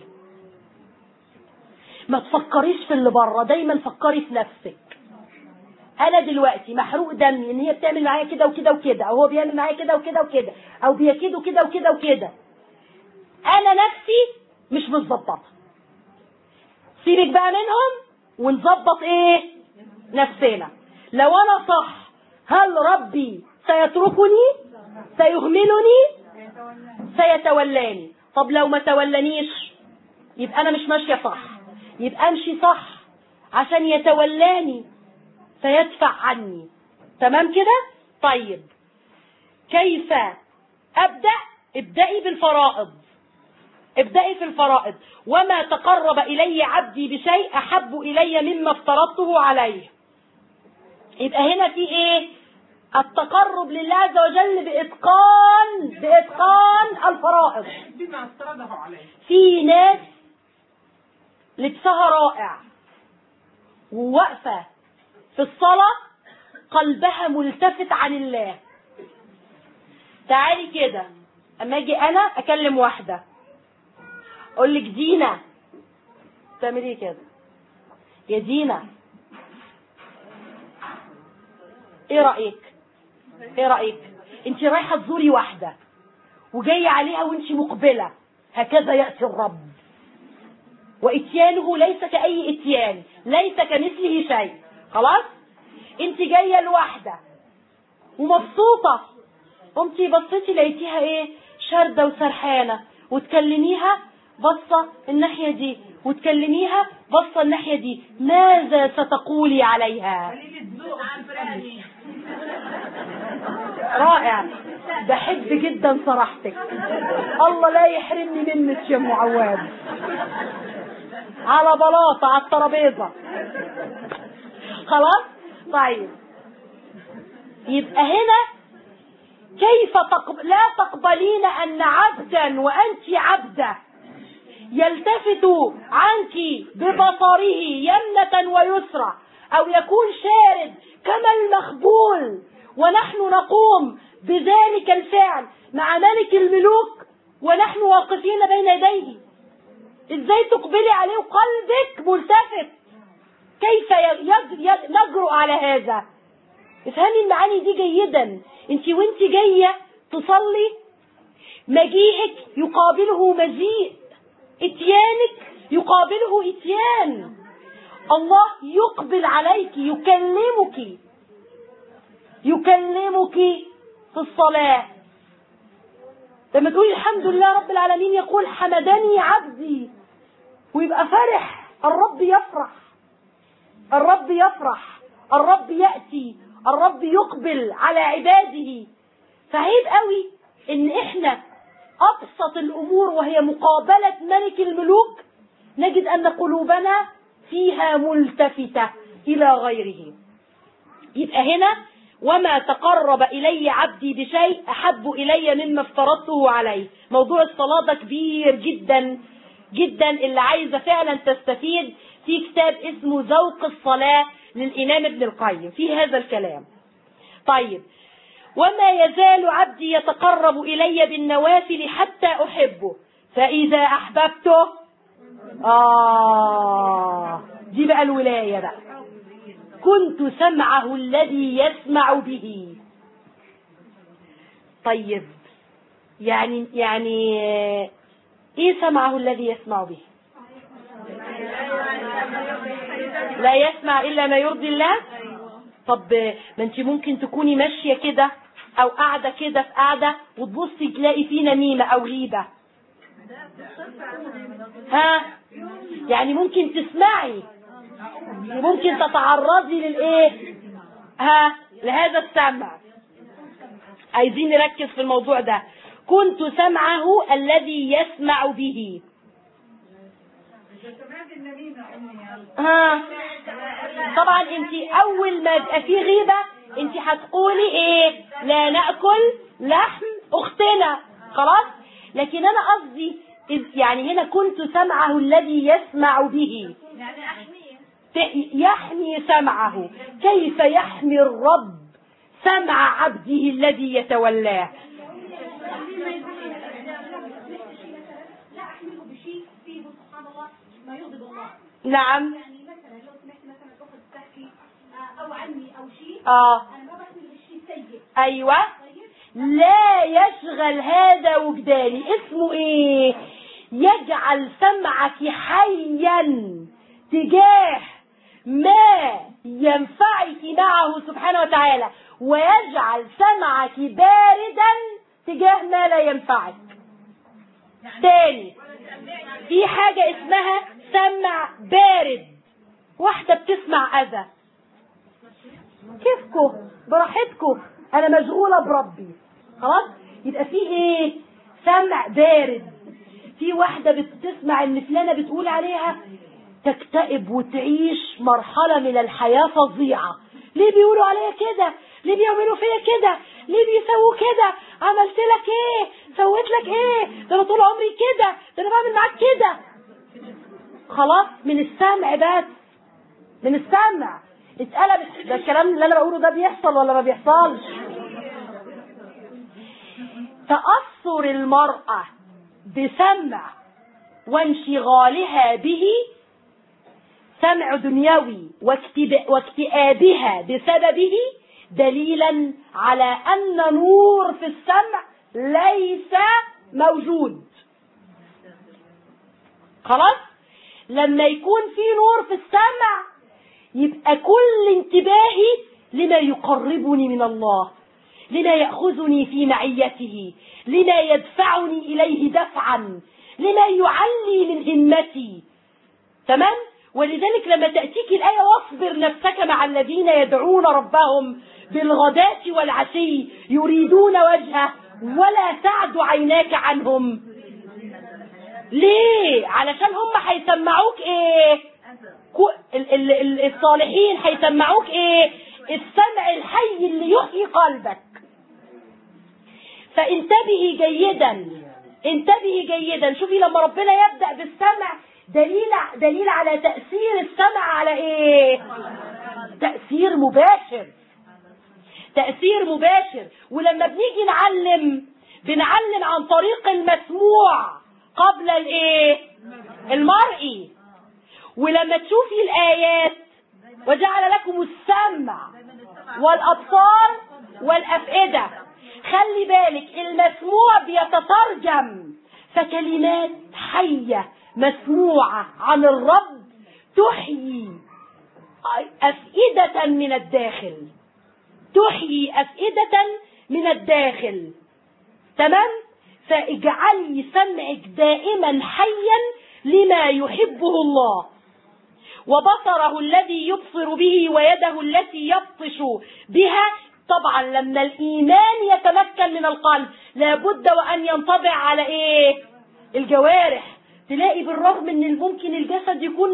ما تفكريش في اللي بره، دايما فكري في نفسك. أنا دلوقتي محروق دمي إن هي بتعمل معايا كده وكده وكده، أو هو بيعمل معايا كده وكده وكده، أو بيكيدوا كده وكده وكده. أنا نفسي مش متظبطة. سيبك بقى منهم ونظبط نفسنا. لو أنا صح، هل ربي سيتركني؟ سيهملني؟ سيتولاني. طب لو ما تولانيش يبقى أنا مش ماشية صح. يبقى أمشي صح عشان يتولاني، سيدفع عني. تمام كده؟ طيب، كيف أبدأ؟ ابدأي بالفرائض. ابدأي في الفرائض. وما تقرب إلي عبدي بشيء أحب إلي مما افترضته عليه. يبقى هنا في التقرب لله عز وجل بإتقان الفرائض. بما افترضه عليه. في ناس لبسها رائع وواقفة في الصلاة قلبها ملتفت عن الله. تعالي كده، اما اجي انا اكلم واحدة اقول لك: دينا، تعملي كده يا دينا، ايه رأيك؟ انت رايحة تزوري واحدة وجاية عليها وانت مقبلة. هكذا يأتي الرب، واتيانه ليس كأي اتيان، ليس كمثله شيء. خلاص؟ انت جاية لواحدة ومبسوطة قمتي بصيتي لقيتيها ايه؟ شاردة وسرحانة، وتكلميها بصة الناحية دي وتكلميها بصة الناحية دي، ماذا ستقولي عليها؟ رائع، بحب جدا صراحتك، الله لا يحرمني منك يا ام عواد. على بلاطة على الترابيزة. خلاص طيب، يبقى هنا كيف لا تقبلين أن عبدا وأنت عبدة يلتفت عنك ببصره يمنة ويسرى، أو يكون شارد كما المخبول، ونحن نقوم بذلك الفعل مع ملك الملوك ونحن واقفين بين يديه. ازاي تقبلي عليه وقلبك ملتفت؟ كيف نجرؤ على هذا؟ افهمي المعاني دي جيدا. انت وانت جاية تصلي، مجيئك يقابله مجيء، اتيانك يقابله اتيان. الله يقبل عليك، يكلمك في الصلاة. لما تقولي الحمد لله رب العالمين يقول حمدني عبدي، ويبقى فرح، الرب يفرح، الرب يفرح، الرب يأتي، الرب يقبل على عباده. فعيب قوي ان احنا ابسط الامور وهي مقابلة ملك الملوك نجد ان قلوبنا فيها ملتفتة الى غيره. يبقى هنا وما تقرب الي عبدي بشيء احب الي مما افترضته عليه. موضوع الصلاة ده كبير جدا جدا، اللي عايزة فعلا تستفيد في كتاب اسمه ذوق الصلاة للإمام ابن القيم في هذا الكلام. طيب، وما يزال عبدي يتقرب إلي بالنوافل حتى أحبه، فإذا أحببته دي بقى الولاية بقى، كنت سمعه الذي يسمع به. طيب يعني ايه سمعه الذي يسمع به؟ لا يسمع إلا ما يرضي الله. طب ما انت ممكن تكوني ماشية كده او قاعدة كده في قاعدة وتبصي تلاقي فيه نميمة او غيبة، يعني ممكن تسمعي، ممكن تتعرضي للايه لهذا السمع. عايزين نركز في الموضوع ده. كنت سمعه الذي يسمع به. طبعا انت اول ما يبقى في غيبة انت هتقولي ايه؟ لا نأكل لحم اختنا. خلاص، لكن انا قصدي يعني هنا كنت سمعه الذي يسمع به، يحمي سمعه. كيف يحمي الرب سمع عبده الذي يتولاه؟ نعم. يعني مثلا لو سمعت مثلا اخت تحكي او عني او شيء، انا ما بحمل بالشيء سيء. ايوه، لا يشغل هذا وجداني. اسمه ايه؟ يجعل سمعك حيا تجاه ما ينفعك معه سبحانه وتعالى، ويجعل سمعك باردا تجاه ما لا ينفعك. تاني، في حاجة اسمها سمع بارد. واحدة بتسمع أذى، كيفكم براحتكم، أنا مشغولة بربي. خلاص، يبقى في إيه؟ سمع بارد. في واحدة بتسمع إن فلانة بتقول عليها تكتئب وتعيش مرحلة من الحياة فظيعة. ليه بيقولوا عليها كده؟ ليه بيعملوا فيا كده؟ ليه بيسووا كده؟ عملت لك ايه؟ سويت لك ايه؟ ده انا طول عمري كده، ده انا بعمل معاك كده. خلاص، من السمع بس، من السمع اتقلبت. ده الكلام اللي انا بقوله ده بيحصل ولا ما بيحصلش؟ تأثر المرأة بسمع وانشغالها به سمع دنيوي واكتئابها بسببه دليلا على أن نور في السمع ليس موجود. خلاص، لما يكون في نور في السمع يبقى كل انتباهي لما يقربني من الله. لما يأخذني في معيته، لما يدفعني إليه دفعا، لما يعلي من همتي. تمام؟ ولذلك لما تأتيك الآية واصبر نفسك مع الذين يدعون ربهم بالغداة والعشي يريدون وجهه ولا تعد عيناك عنهم. ليه؟ علشان هم هيسمعوك ايه؟ الصالحين هيسمعوك ايه؟ السمع الحي اللي يحيي قلبك. فانتبهي جيدا، انتبهي جيدا. شوفي لما ربنا يبدأ بالسمع دليل على تأثير السمع على ايه؟ تأثير مباشر، تأثير مباشر. ولما بنيجي بنعلم عن طريق المسموع قبل الايه؟ المرئي. ولما تشوفي الآيات وجعل لكم السمع والأبصار والأفئدة، خلي بالك المسموع بيتترجم، فكلمات حية مسموعة عن الرب تحيي أفئدة من الداخل، تحيي أفئدة من الداخل. تمام؟ فاجعلي سمعك دائما حيا لما يحبه الله، وبصره الذي يبصر به ويده التي يبطش بها. طبعا لما الإيمان يتمكن من القلب لابد وأن ينطبع على إيه؟ الجوارح. تلاقي بالرغم ان ممكن الجسد يكون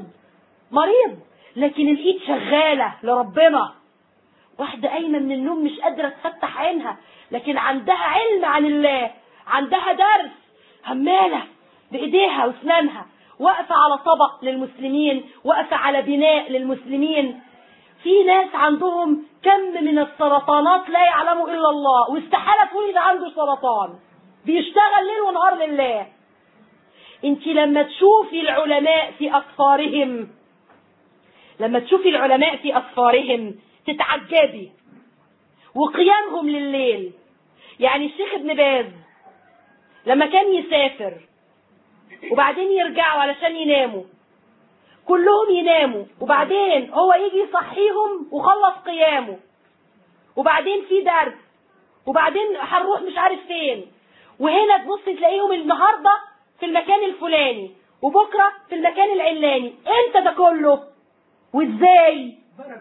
مريض لكن الإيد شغالة لربنا. واحدة قايمة من النوم مش قادرة تفتح عينها لكن عندها علم عن الله، عندها درس، همالة بإيديها واسنانها، واقفة على طبق للمسلمين، واقفة على بناء للمسلمين. في ناس عندهم كم من السرطانات لا يعلمه إلا الله، واستحالة تقولي ده عنده سرطان، بيشتغل ليل ونهار لله. انت لما تشوفي العلماء في أسفارهم، لما تشوفي العلماء في أسفارهم تتعجبي، وقيامهم لليل. يعني الشيخ ابن باز لما كان يسافر وبعدين يرجعوا علشان يناموا، كلهم يناموا وبعدين هو يجي يصحيهم وخلص قيامه، وبعدين في درس، وبعدين هنروح مش عارف فين، وهنا تبص تلاقيهم النهارده في المكان الفلاني وبكره في المكان العلاني. انت ده كله وازاي؟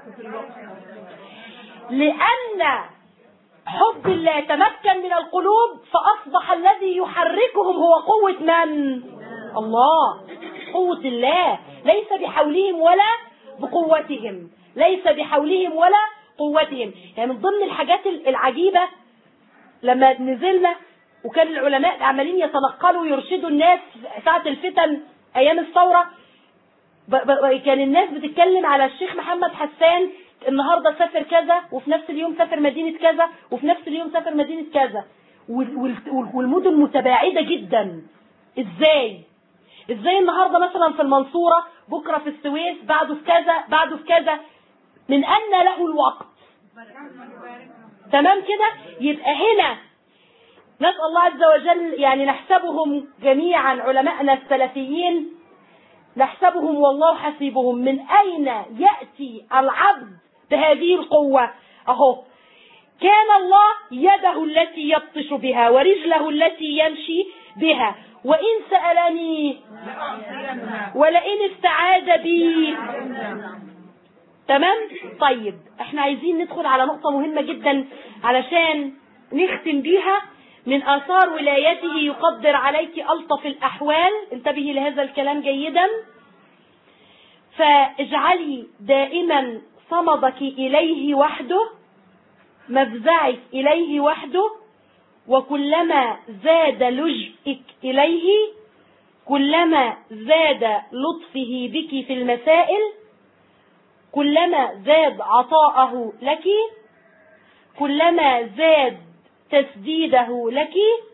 لأن حب الله تمكن من القلوب فأصبح الذي يحركهم هو قوة من؟ الله، قوة الله، ليس بحولهم ولا بقوتهم، ليس بحولهم ولا قوتهم. يعني من ضمن الحاجات العجيبة لما نزلنا وكان العلماء عمالين يتنقلوا ويرشدوا الناس ساعة الفتن أيام الثورة، كان الناس بتتكلم على الشيخ محمد حسان النهاردة سافر كذا، وفي نفس اليوم سافر مدينة كذا، وفي نفس اليوم سافر مدينة كذا، والمدن متباعدة جدا. ازاي النهاردة مثلا في المنصورة، بكرة في السويس، بعده في كذا، بعده في كذا، من أن له الوقت. تمام كده؟ يبقى هنا نسأل الله عز وجل، يعني نحسبهم جميعا علماءنا السلفيين، نحسبهم والله حسيبهم، من أين يأتي العبد بهذه القوة؟ أهو كان الله يده التي يبطش بها ورجله التي يمشي بها، وإن سألني ولئن استعاذ بي. تمام؟ طيب احنا عايزين ندخل على نقطة مهمة جدا علشان نختم بيها. من آثار ولايته يقدر عليك ألطف الأحوال، انتبهي لهذا الكلام جيدا. فاجعلي دائما صمدك إليه وحده، مفزعك إليه وحده، وكلما زاد لجئك إليه كلما زاد لطفه بك في المسائل، كلما زاد عطاءه لك، كلما زاد تسديده لك،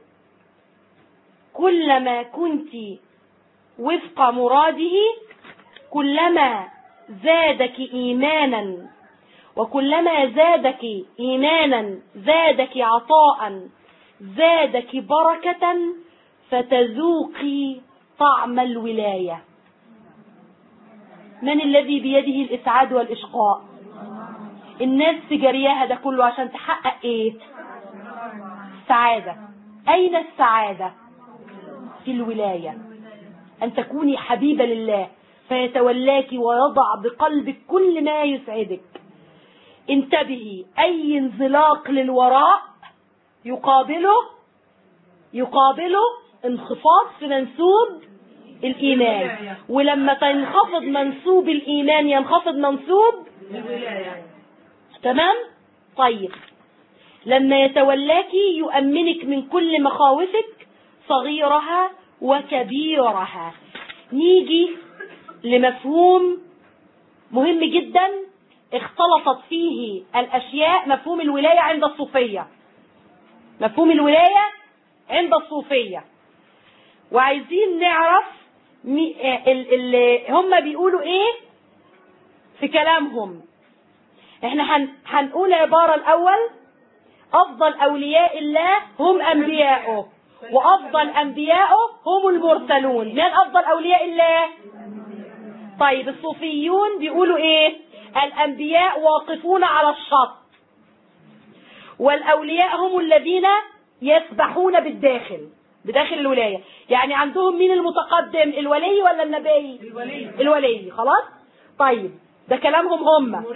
كلما كنت وفق مراده، كلما زادك إيمانا، وكلما زادك إيمانا زادك عطاء، زادك بركة، فتذوقي طعم الولاية. من الذي بيده الإسعاد والإشقاء؟ الناس في جريها ده كله عشان تحقق ايه؟ السعادة. اين السعادة؟ في الولاية، ان تكوني حبيبة لله فيتولاك ويضع بقلبك كل ما يسعدك. انتبهي، اي انزلاق للوراء يقابله انخفاض في منسوب الإيمان، ولما تنخفض منسوب الإيمان ينخفض منسوب الولاية. تمام؟ طيب، لما يتولاك يؤمنك من كل مخاوفك صغيرها وكبيرها. نيجي لمفهوم مهم جدا اختلطت فيه الأشياء، مفهوم الولاية عند الصوفية. مفهوم الولاية عند الصوفية، وعايزين نعرف هم بيقولوا ايه في كلامهم. احنا هنقول عبارة الاول: افضل اولياء الله هم انبياؤه، وافضل انبياؤه هم المرسلون. من افضل اولياء الله؟ طيب الصوفيون بيقولوا ايه؟ الانبياء واقفون على الشط، والاولياء هم الذين يسبحون بداخل الولاية. يعني عندهم مين المتقدم، الولي ولا النبي؟ الولي. خلاص. طيب ده كلامهم هم.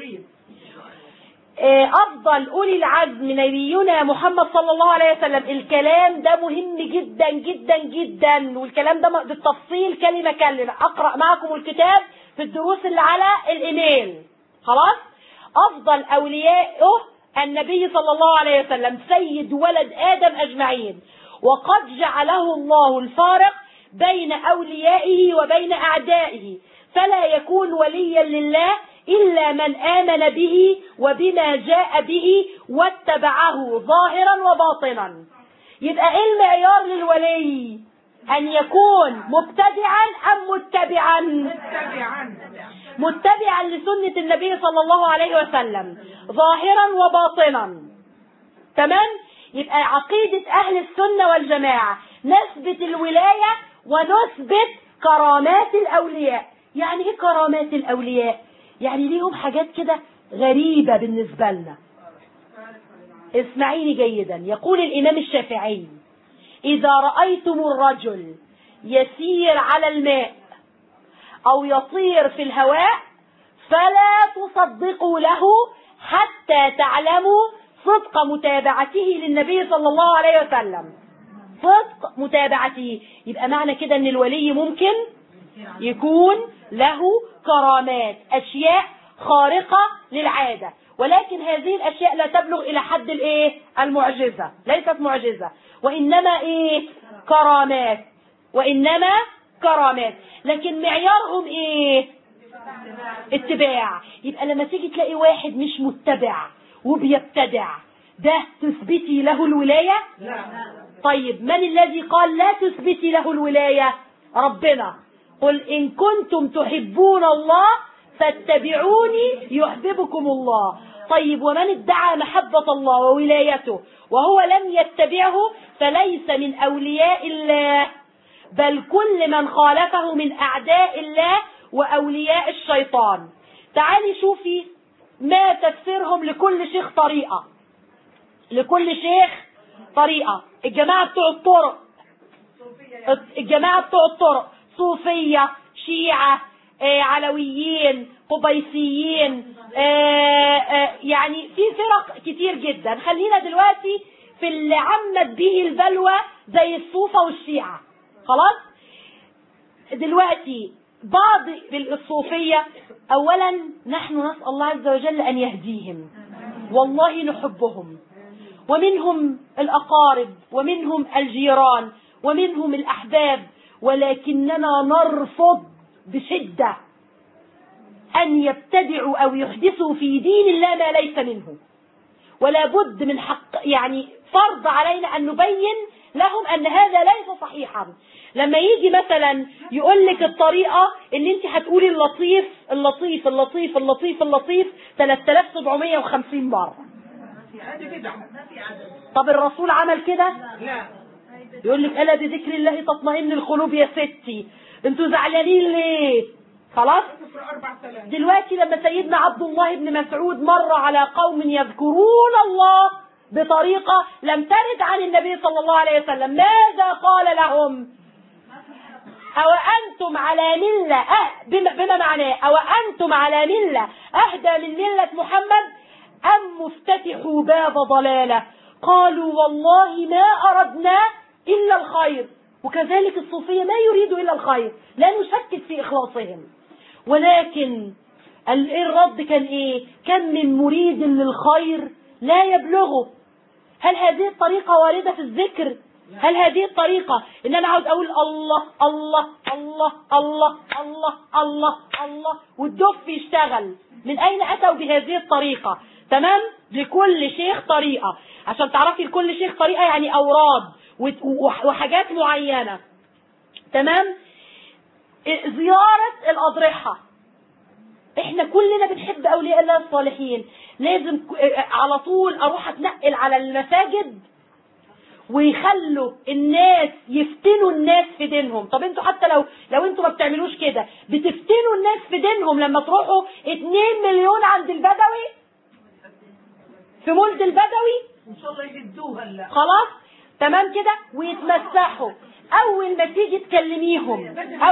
افضل اولي العزم نبينا محمد صلى الله عليه وسلم. الكلام ده مهم جدا جدا جدا، والكلام ده بالتفصيل كلمة كلمة. اقرأ معكم الكتاب في الدروس اللي على الايميل. خلاص. افضل اوليائه النبي صلى الله عليه وسلم سيد ولد ادم اجمعين، وقد جعله الله الفارق بين اوليائه وبين اعدائه، فلا يكون وليا لله إلا من آمن به وبما جاء به واتبعه ظاهرا وباطنا. يبقى ايه المعيار للولي؟ أن يكون مبتدعا أم متبعا؟ متبعا لسنة النبي صلى الله عليه وسلم ظاهرا وباطنا. تمام؟ يبقى عقيدة أهل السنة والجماعة نثبت الولاية ونثبت كرامات الأولياء. يعني ايه كرامات الأولياء؟ يعني ليهم حاجات كده غريبة بالنسبة لنا. اسمعيني جيدا. يقول الإمام الشافعي: إذا رأيتم الرجل يسير على الماء أو يطير في الهواء فلا تصدقوا له حتى تعلموا صدق متابعته للنبي صلى الله عليه وسلم. صدق متابعته. يبقى معنى كده ان الولي ممكن يكون له كرامات، أشياء خارقة للعادة، ولكن هذه الأشياء لا تبلغ إلى حد المعجزة. ليست معجزة، وإنما كرامات. وإنما كرامات. لكن معيارهم اتباع. يبقى لما تيجي تلاقي واحد مش متبع وبيبتدع، ده تثبتي له الولاية؟ لا. طيب من الذي قال لا تثبتي له الولاية؟ ربنا. قل إن كنتم تحبون الله فاتبعوني يحببكم الله. طيب ومن ادعى محبة الله وولايته وهو لم يتبعه فليس من أولياء الله، بل كل من خالفه من أعداء الله وأولياء الشيطان. تعالي شوفي ما تفسيرهم لكل شيخ طريقة. لكل شيخ طريقة. الجماعة بتوع الطرق صوفية، شيعة، علويين، قبيسيين، يعني في فرق كتير جدا. خلينا دلوقتي في اللي عمت به البلوى زي الصوفة والشيعة. خلاص. دلوقتي بعض الصوفية، اولا نحن نسأل الله عز وجل ان يهديهم، والله نحبهم، ومنهم الاقارب ومنهم الجيران ومنهم الاحباب، ولكننا نرفض بشدة أن يبتدعوا أو يحدثوا في دين الله ما ليس منه. ولا بد من حق، يعني فرض علينا أن نبين لهم أن هذا ليس صحيحا. لما يجي مثلا يقول لك الطريقة اللي انت هتقولي اللطيف اللطيف اللطيف اللطيف اللطيف 3750 مرة. طب الرسول عمل كده؟ لا. يقول لك ألا بذكر الله تطمئن القلوب يا ستي. انتوا زعلانين ليه؟ خلاص. دلوقتي لما سيدنا عبد الله بن مسعود مر على قوم يذكرون الله بطريقة لم ترد عن النبي صلى الله عليه وسلم، ماذا قال لهم؟ أو أنتم على ملة بما معناه أو أنتم على ملة أهدى من ملة محمد أم مفتتحوا باب ضلالة؟ قالوا والله ما أردنا إلا الخير. وكذلك الصوفية ما يريدوا إلا الخير، لا نشكك في إخلاصهم، ولكن الرد كان إيه؟ كم من مريد للخير لا يبلغه. هل هذه الطريقة واردة في الذكر؟ هل هذه الطريقة ان انا اقعد اقول الله الله الله الله الله الله الله والدف يشتغل؟ من اين اتوا بهذه الطريقة؟ تمام. لكل شيخ طريقة، عشان تعرفي لكل شيخ طريقة يعني اوراد وحاجات معينة. تمام. زيارة الاضرحة، احنا كلنا بنحب اولياء الله الصالحين، لازم على طول اروح اتنقل على المساجد ويخلوا الناس يفتنوا الناس في دينهم. طب انتوا حتى لو انتوا ما بتعملوش كده بتفتنوا الناس في دينهم لما تروحوا 2 مليون عند البدوي في مولد البدوي ان شاء الله يجدوها. لا خلاص تمام كده، ويتمسحوا. اول ما تيجي تكلميهم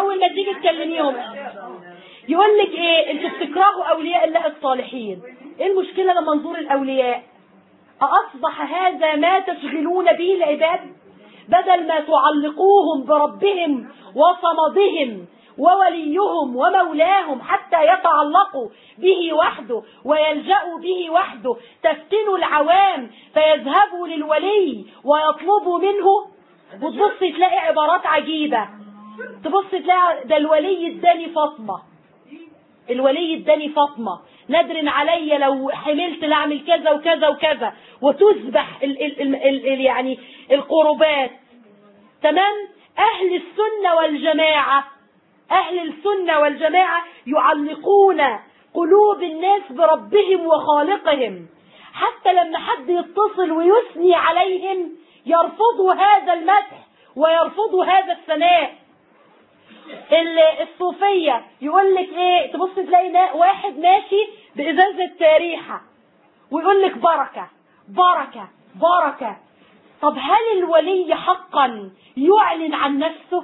يقول لك ايه؟ انتوا بتكرهوا اولياء الله الصالحين. ايه المشكلة لما نزور الاولياء؟ أصبح هذا ما تشغلون به العباد؟ بدل ما تعلقوهم بربهم وصمدهم ووليهم ومولاهم حتى يتعلقوا به وحده ويلجأوا به وحده، تفتنوا العوام فيذهبوا للولي ويطلبوا منه. وتبص تلاقي عبارات عجيبة، تبص تلاقي ده الولي اداني فاطمة، الولي اداني فاطمة، ندر علي لو حملت لاعمل كذا وكذا وكذا، وتذبح يعني القربات. تمام. اهل السنة والجماعة يعلقون قلوب الناس بربهم وخالقهم، حتى لما حد يتصل ويثني عليهم يرفضوا هذا المدح ويرفضوا هذا الثناء. الصوفية يقول لك ايه؟ تبص تلاقي واحد ماشي بإزازة ريحة ويقول لك بركة بركة بركة. طب هل الولي حقا يعلن عن نفسه؟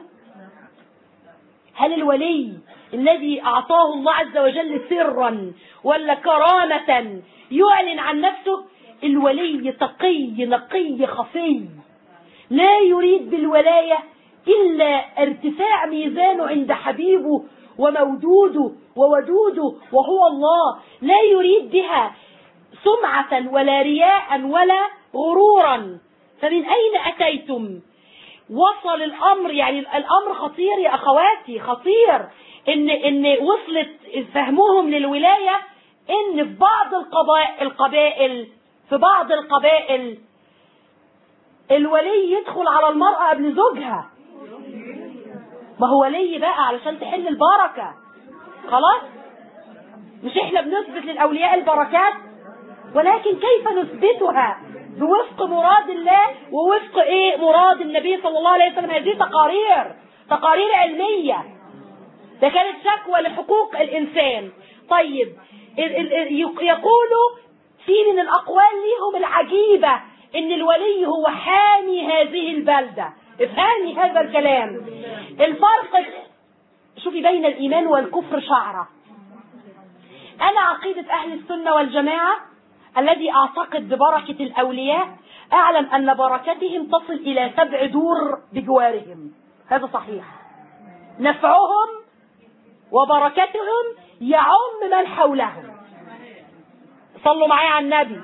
هل الولي الذي أعطاه الله عز وجل سرا ولا كرامة يعلن عن نفسه؟ الولي تقي نقي خفي، لا يريد بالولاية إلا ارتفاع ميزانه عند حبيبه ومودوده وودوده وهو الله، لا يريد بها سمعة ولا رياء ولا غرورا. فمن أين أتيتم؟ وصل الأمر، يعني الأمر خطير يا أخواتي، خطير. إن وصلت فهمهم للولاية إن في بعض القبائل الولي يدخل على المرأة قبل زوجها. ما هو ولي بقى علشان تحل البركة. خلاص، مش احنا بنثبت للأولياء البركات، ولكن كيف نثبتها بوفق مراد الله ووفق ايه؟ مراد النبي صلى الله عليه وسلم. هذه تقارير علمية، ده كانت شكوى لحقوق الإنسان. طيب يقولوا في من الأقوال ليهم العجيبة إن الولي هو حامي هذه البلدة. افهمي هذا الكلام. الفرق شوفي بين الإيمان والكفر شعرة. أنا عقيدة أهل السنة والجماعة الذي أعتقد ببركة الأولياء، أعلم أن بركتهم تصل إلى 7 دور بجوارهم، هذا صحيح. نفعهم وبركتهم يعم من حولهم. صلوا معي على النبي.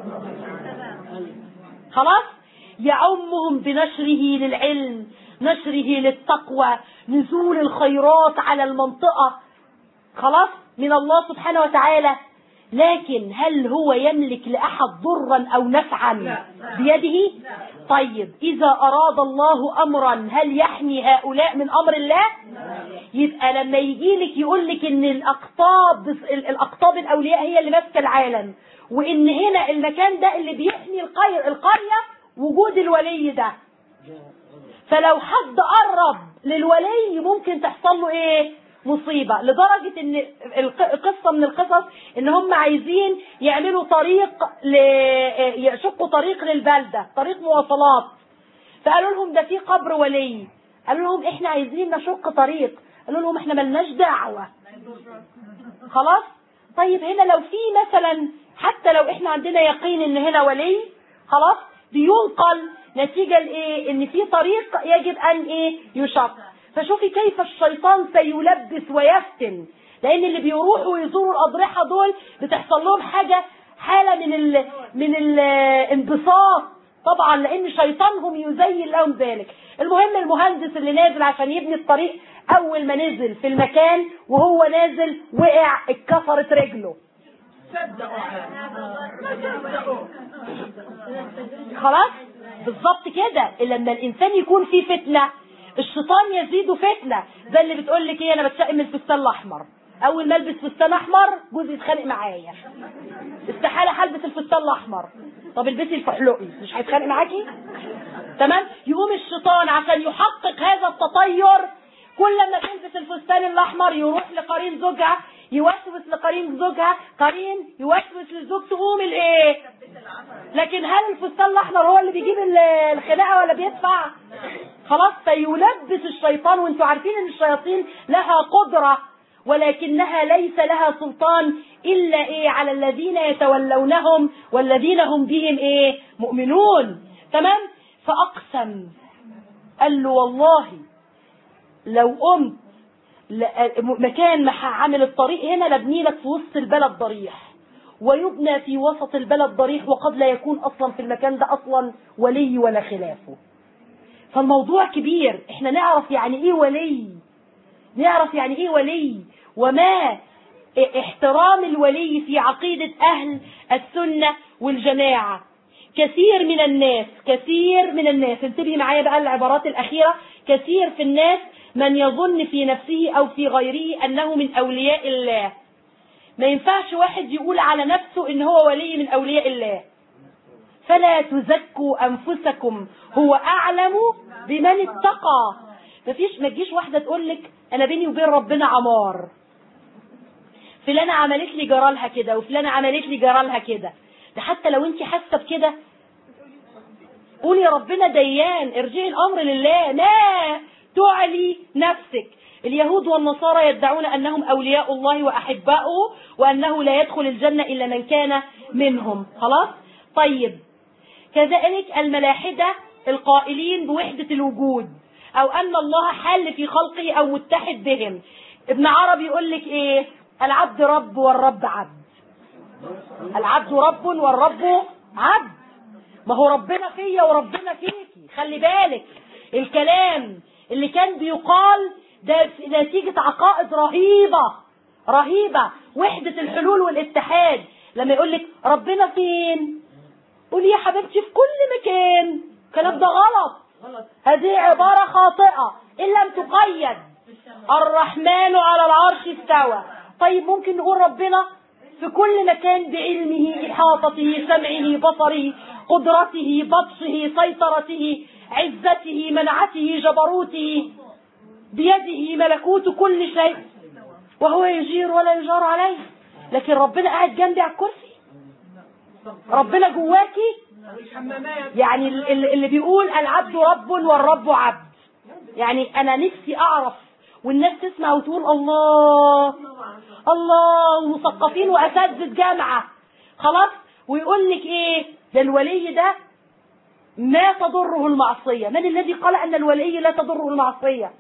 خلاص، يعمهم بنشره للعلم، نشره للتقوى، نزول الخيرات على المنطقة، خلاص، من الله سبحانه وتعالى. لكن هل هو يملك لأحد ضرا أو نفعا بيده؟ طيب إذا أراد الله أمرا هل يحمي هؤلاء من أمر الله؟ يبقى لما يجي لك يقول لك إن الأقطاب الأولياء هي اللي ماسكة العالم، وإن هنا المكان ده اللي بيحمي القرية وجود الولي ده، فلو حد قرب للولي ممكن تحصل له إيه؟ مصيبة، لدرجة ان قصة من القصص ان هم عايزين يعملوا طريق يشقوا طريق للبلدة، طريق مواصلات. فقالوا لهم ده في قبر ولي. قالوا لهم احنا عايزين نشق طريق. قالوا لهم احنا ملناش دعوة. خلاص. طيب هنا لو في مثلا، حتى لو احنا عندنا يقين ان هنا ولي، خلاص بينقل نتيجة لايه؟ ان في طريق يجب ان يشق. فشوفي كيف الشيطان سيلبس ويفتن، لان اللي بيروحوا ويزوروا الاضرحة دول بتحصل لهم حالة من الانبساط طبعا، لان شيطانهم يزين لهم ذلك. المهم المهندس اللي نازل عشان يبني الطريق، اول ما نزل في المكان وهو نازل وقع، اتكسرت رجله. خلاص بالظبط كده. لما الانسان يكون فيه فتنة الشيطان يزيد فتنة. زي اللي بتقول لك ايه، انا بتشقم الفستان الاحمر، اول ما البس فستان احمر جوزي يتخانق معايا، استحالة هلبس الفستان الاحمر. طب البسي الفحلقي، مش هيتخانق معاكي؟ تمام. يقوم الشيطان عشان يحقق هذا التطير، كل ما تلبس الفستان الاحمر يروح لقرين زوجها، يوسوس لقرين زوجها، قرين يوسوس للزوج، تقوم الايه؟ لكن هل الفستان الاحمر هو اللي بيجيب الخناقه ولا بيدفع؟ خلاص. فيلبس الشيطان. وانتوا عارفين ان الشياطين لها قدرة، ولكنها ليس لها سلطان الا على الذين يتولونهم والذين هم بهم مؤمنون. تمام. فاقسم، قال له والله لو قمت مكان ما هعمل الطريق هنا لبني لك في وسط البلد ضريح، ويبنى في وسط البلد ضريح، وقد لا يكون اصلا في المكان ده اصلا ولي ولا خلافه. فالموضوع كبير. احنا نعرف يعني ايه ولي، نعرف يعني ايه ولي، وما احترام الولي في عقيدة اهل السنة والجماعة. كثير من الناس انتبهي معايا بقى العبارات الاخيرة، كثير في الناس من يظن في نفسه او في غيره انه من اولياء الله. ما ينفعش واحد يقول على نفسه ان هو ولي من اولياء الله. فلا تزكوا انفسكم هو اعلم بمن اتقى. ما تجيش واحده تقول لك انا بيني وبين ربنا عمار، فلانه عملت لي جرالها كده وفلانه عملت لي جرالها كده. ده حتى لو انت حاسه بكده قولي يا ربنا ديان، ارجعي الامر لله، لا تعلي نفسك. اليهود والنصارى يدعون انهم اولياء الله واحباؤه، وانه لا يدخل الجنه الا من كان منهم. خلاص. طيب كذلك الملاحدة القائلين بوحدة الوجود، او ان الله حل في خلقه او متحد بهم. ابن عربي يقول لك ايه؟ العبد رب والرب عبد. العبد رب والرب عبد. ما هو ربنا فيا وربنا فيكي. خلي بالك الكلام اللي كان بيقال ده نتيجة عقائد رهيبة. وحدة الحلول والاتحاد. لما يقول لك ربنا فين، قولي يا حبيبتي في كل مكان. الكلام ده غلط، هذه عبارة خاطئة إن لم تقيد. الرحمن على العرش استوى. طيب ممكن نقول ربنا في كل مكان بعلمه، إحاطته، سمعه، بصره، قدرته، بطشه، سيطرته، عزته، منعته، جبروته، بيده ملكوت كل شيء وهو يجير ولا يجار عليه. لكن ربنا قاعد جنبي على الكرسي، ربنا جواكي. يعني اللي بيقول العبد رب والرب عبد، يعني انا نفسي اعرف والناس تسمع وتقول الله الله، ومثقفين واساتذه جامعه. خلاص. ويقول لك ايه ده الولي ده ما تضره المعصيه. من الذي قال ان الولي لا تضره المعصيه؟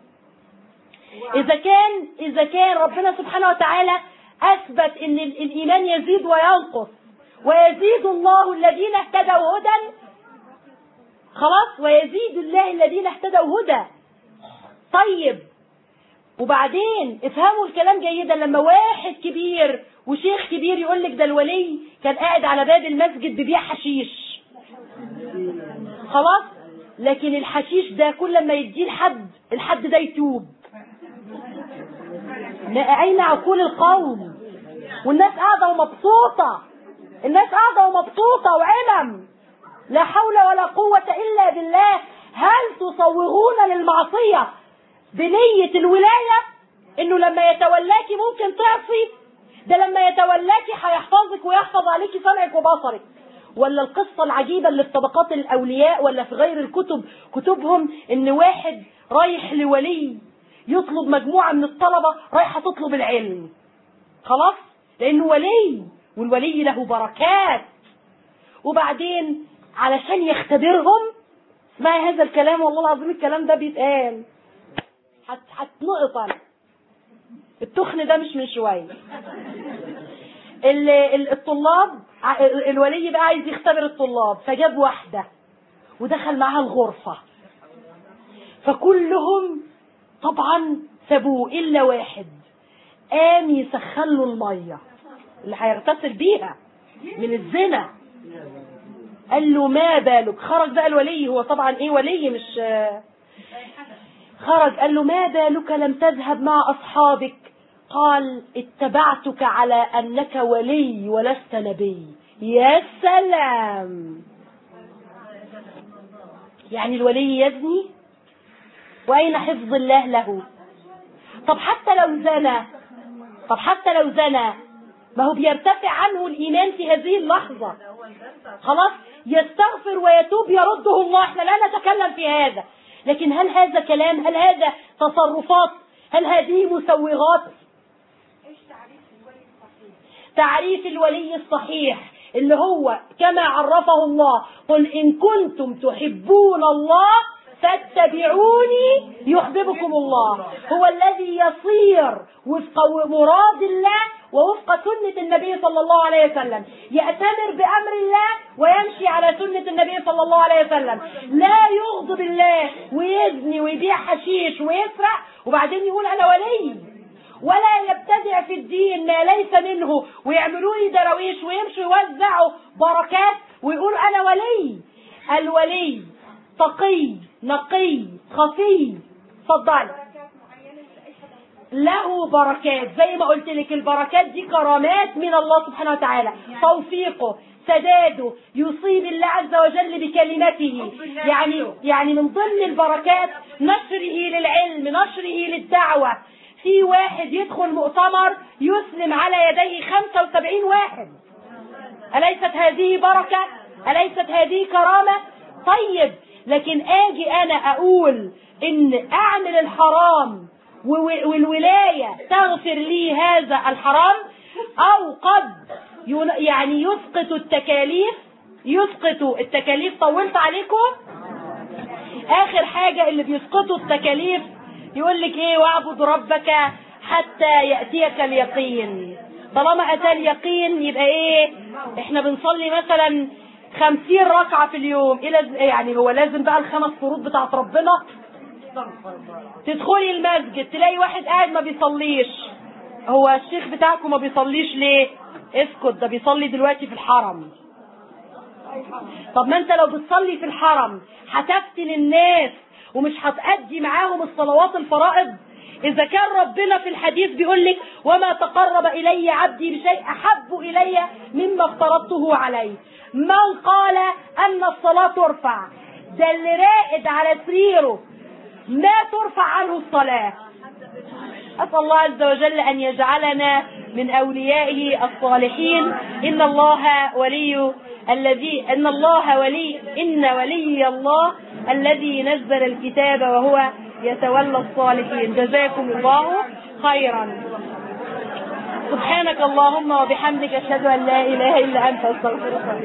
اذا كان ربنا سبحانه وتعالى اثبت ان الايمان يزيد وينقص، ويزيد الله الذين اهتدوا هدى. خلاص. ويزيد الله الذين اهتدوا هدى. طيب وبعدين افهموا الكلام جيدا. لما واحد كبير وشيخ كبير يقول لك ده الولي كان قاعد على باب المسجد ببيع حشيش، خلاص، لكن الحشيش ده كل ما يديه الحد ده يتوب. اين عقول القوم؟ والناس قاعده ومبسوطه، وعلم لا حول ولا قوة إلا بالله. هل تصوغون للمعصية بنية الولاية؟ انه لما يتولاكي ممكن تعصي؟ ده لما يتولاكي هيحفظك ويحفظ عليكي سمعك وبصرك. ولا القصة العجيبة اللي في طبقات الأولياء ولا في غير كتبهم، ان واحد رايح لولي يطلب مجموعة من الطلبة رايحة تطلب العلم، خلاص، لانه ولي والولي له بركات. وبعدين علشان يختبرهم، اسمعي هذا الكلام والله العظيم الكلام ده بيتقال، هتنقط التخن ده مش من شوية. الطلاب، الولي بقى عايز يختبر الطلاب، فجاب واحدة ودخل معها الغرفة، فكلهم طبعا سابوه إلا واحد قام يسخن له المية اللي هيغتسل بيها من الزنا. قال له ما بالك، خرج بقى الولي، هو طبعا ايه ولي مش خرج، قال له ما بالك لم تذهب مع أصحابك؟ قال اتبعتك على أنك ولي ولست نبي. يا سلام، يعني الولي يزني؟ وأين حفظ الله له؟ طب حتى لو زنى ما هو بيرتفع عنه الإيمان في هذه اللحظة، خلاص يستغفر ويتوب يرده الله، احنا لا نتكلم في هذا، لكن هل هذا كلام؟ هل هذا تصرفات؟ هل هذه مسوغات؟ تعريف الولي الصحيح اللي هو كما عرفه الله: قل إن كنتم تحبون الله فاتبعوني يحببكم الله. هو الذي يصير وفق مراد الله ووفق سنة النبي صلى الله عليه وسلم، يأتمر بأمر الله ويمشي على سنة النبي صلى الله عليه وسلم، لا يغضب الله ويزني ويبيع حشيش ويسرق وبعدين يقول أنا ولي، ولا يبتدع في الدين ما ليس منه ويعملوا لي درويش ويمشوا يوزعوا بركات ويقول أنا ولي. الولي تقي نقي خفي، اتفضلي، له بركات زي ما قلت لك، البركات دي كرامات من الله سبحانه وتعالى، توفيقه، سداده، يصيب الله عز وجل بكلمته. يعني من ضمن البركات نشره للعلم، نشره للدعوة. في واحد يدخل مؤتمر يسلم على يديه 75 واحد، أليست هذه بركة؟ أليست هذه كرامة؟ طيب، لكن اجي انا اقول ان اعمل الحرام والولاية تغفر لي هذا الحرام، او قد يعني يسقط التكاليف. طولت عليكم؟ اخر حاجة اللي بيسقطوا التكاليف يقول لك ايه؟ واعبد ربك حتى يأتيك اليقين. طالما اتى اليقين يبقى ايه؟ احنا بنصلي مثلا 50 ركعة في اليوم، يعني هو لازم بقى ال5 فروض بتاعت ربنا؟ تدخلي المسجد تلاقي واحد قاعد ما بيصليش، هو الشيخ بتاعكم ما بيصليش ليه؟ اسكت، ده بيصلي دلوقتي في الحرم. طب ما انت لو بتصلي في الحرم هتفتن الناس ومش هتأدي معاهم الصلوات الفرائض؟ إذا كان ربنا في الحديث بيقول لك وما تقرب إلي عبدي بشيء أحب إلي مما افترضته عليه، من قال أن الصلاة ترفع؟ ده اللي راقد على سريره ما ترفع عنه الصلاة. أسأل الله عز وجل أن يجعلنا من أوليائه الصالحين. إن ولي الله الذي نزل الكتاب وهو يتولى الصالحين. جزاكم الله خيرا. سبحانك اللهم وبحمدك أشهد أن لا إله إلا أنت أستغفرك.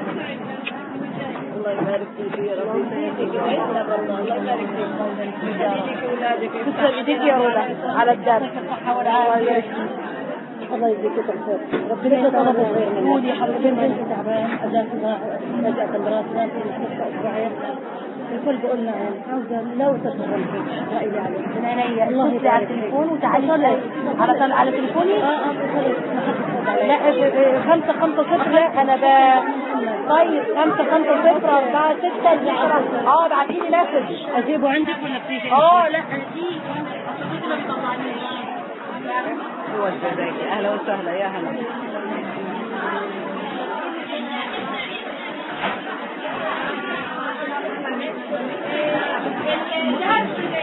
الله يبارك فيك يا رب. الله يبارك فيك. تسلم ايديك يا رولا على الدرس. الله يجزيك الخير. ربنا يطلب الخير منك. قولي حبيبتي انت تعبان اجازه فجأة دراسة في اسبوعين الكل بيقول لنا عاوزه لو تشتغل رأيي عليك. انا الله يبارك على التليفون وتعالي على تليفوني. لا 550 لا انا طيب 550 4 6 ابعتي لي مسج. اجيبه عندك ولا بتيجي؟ لا انا تيجي عشان ما تطلعنيش. هو الجزائري. اهلا وسهلا يا هلا.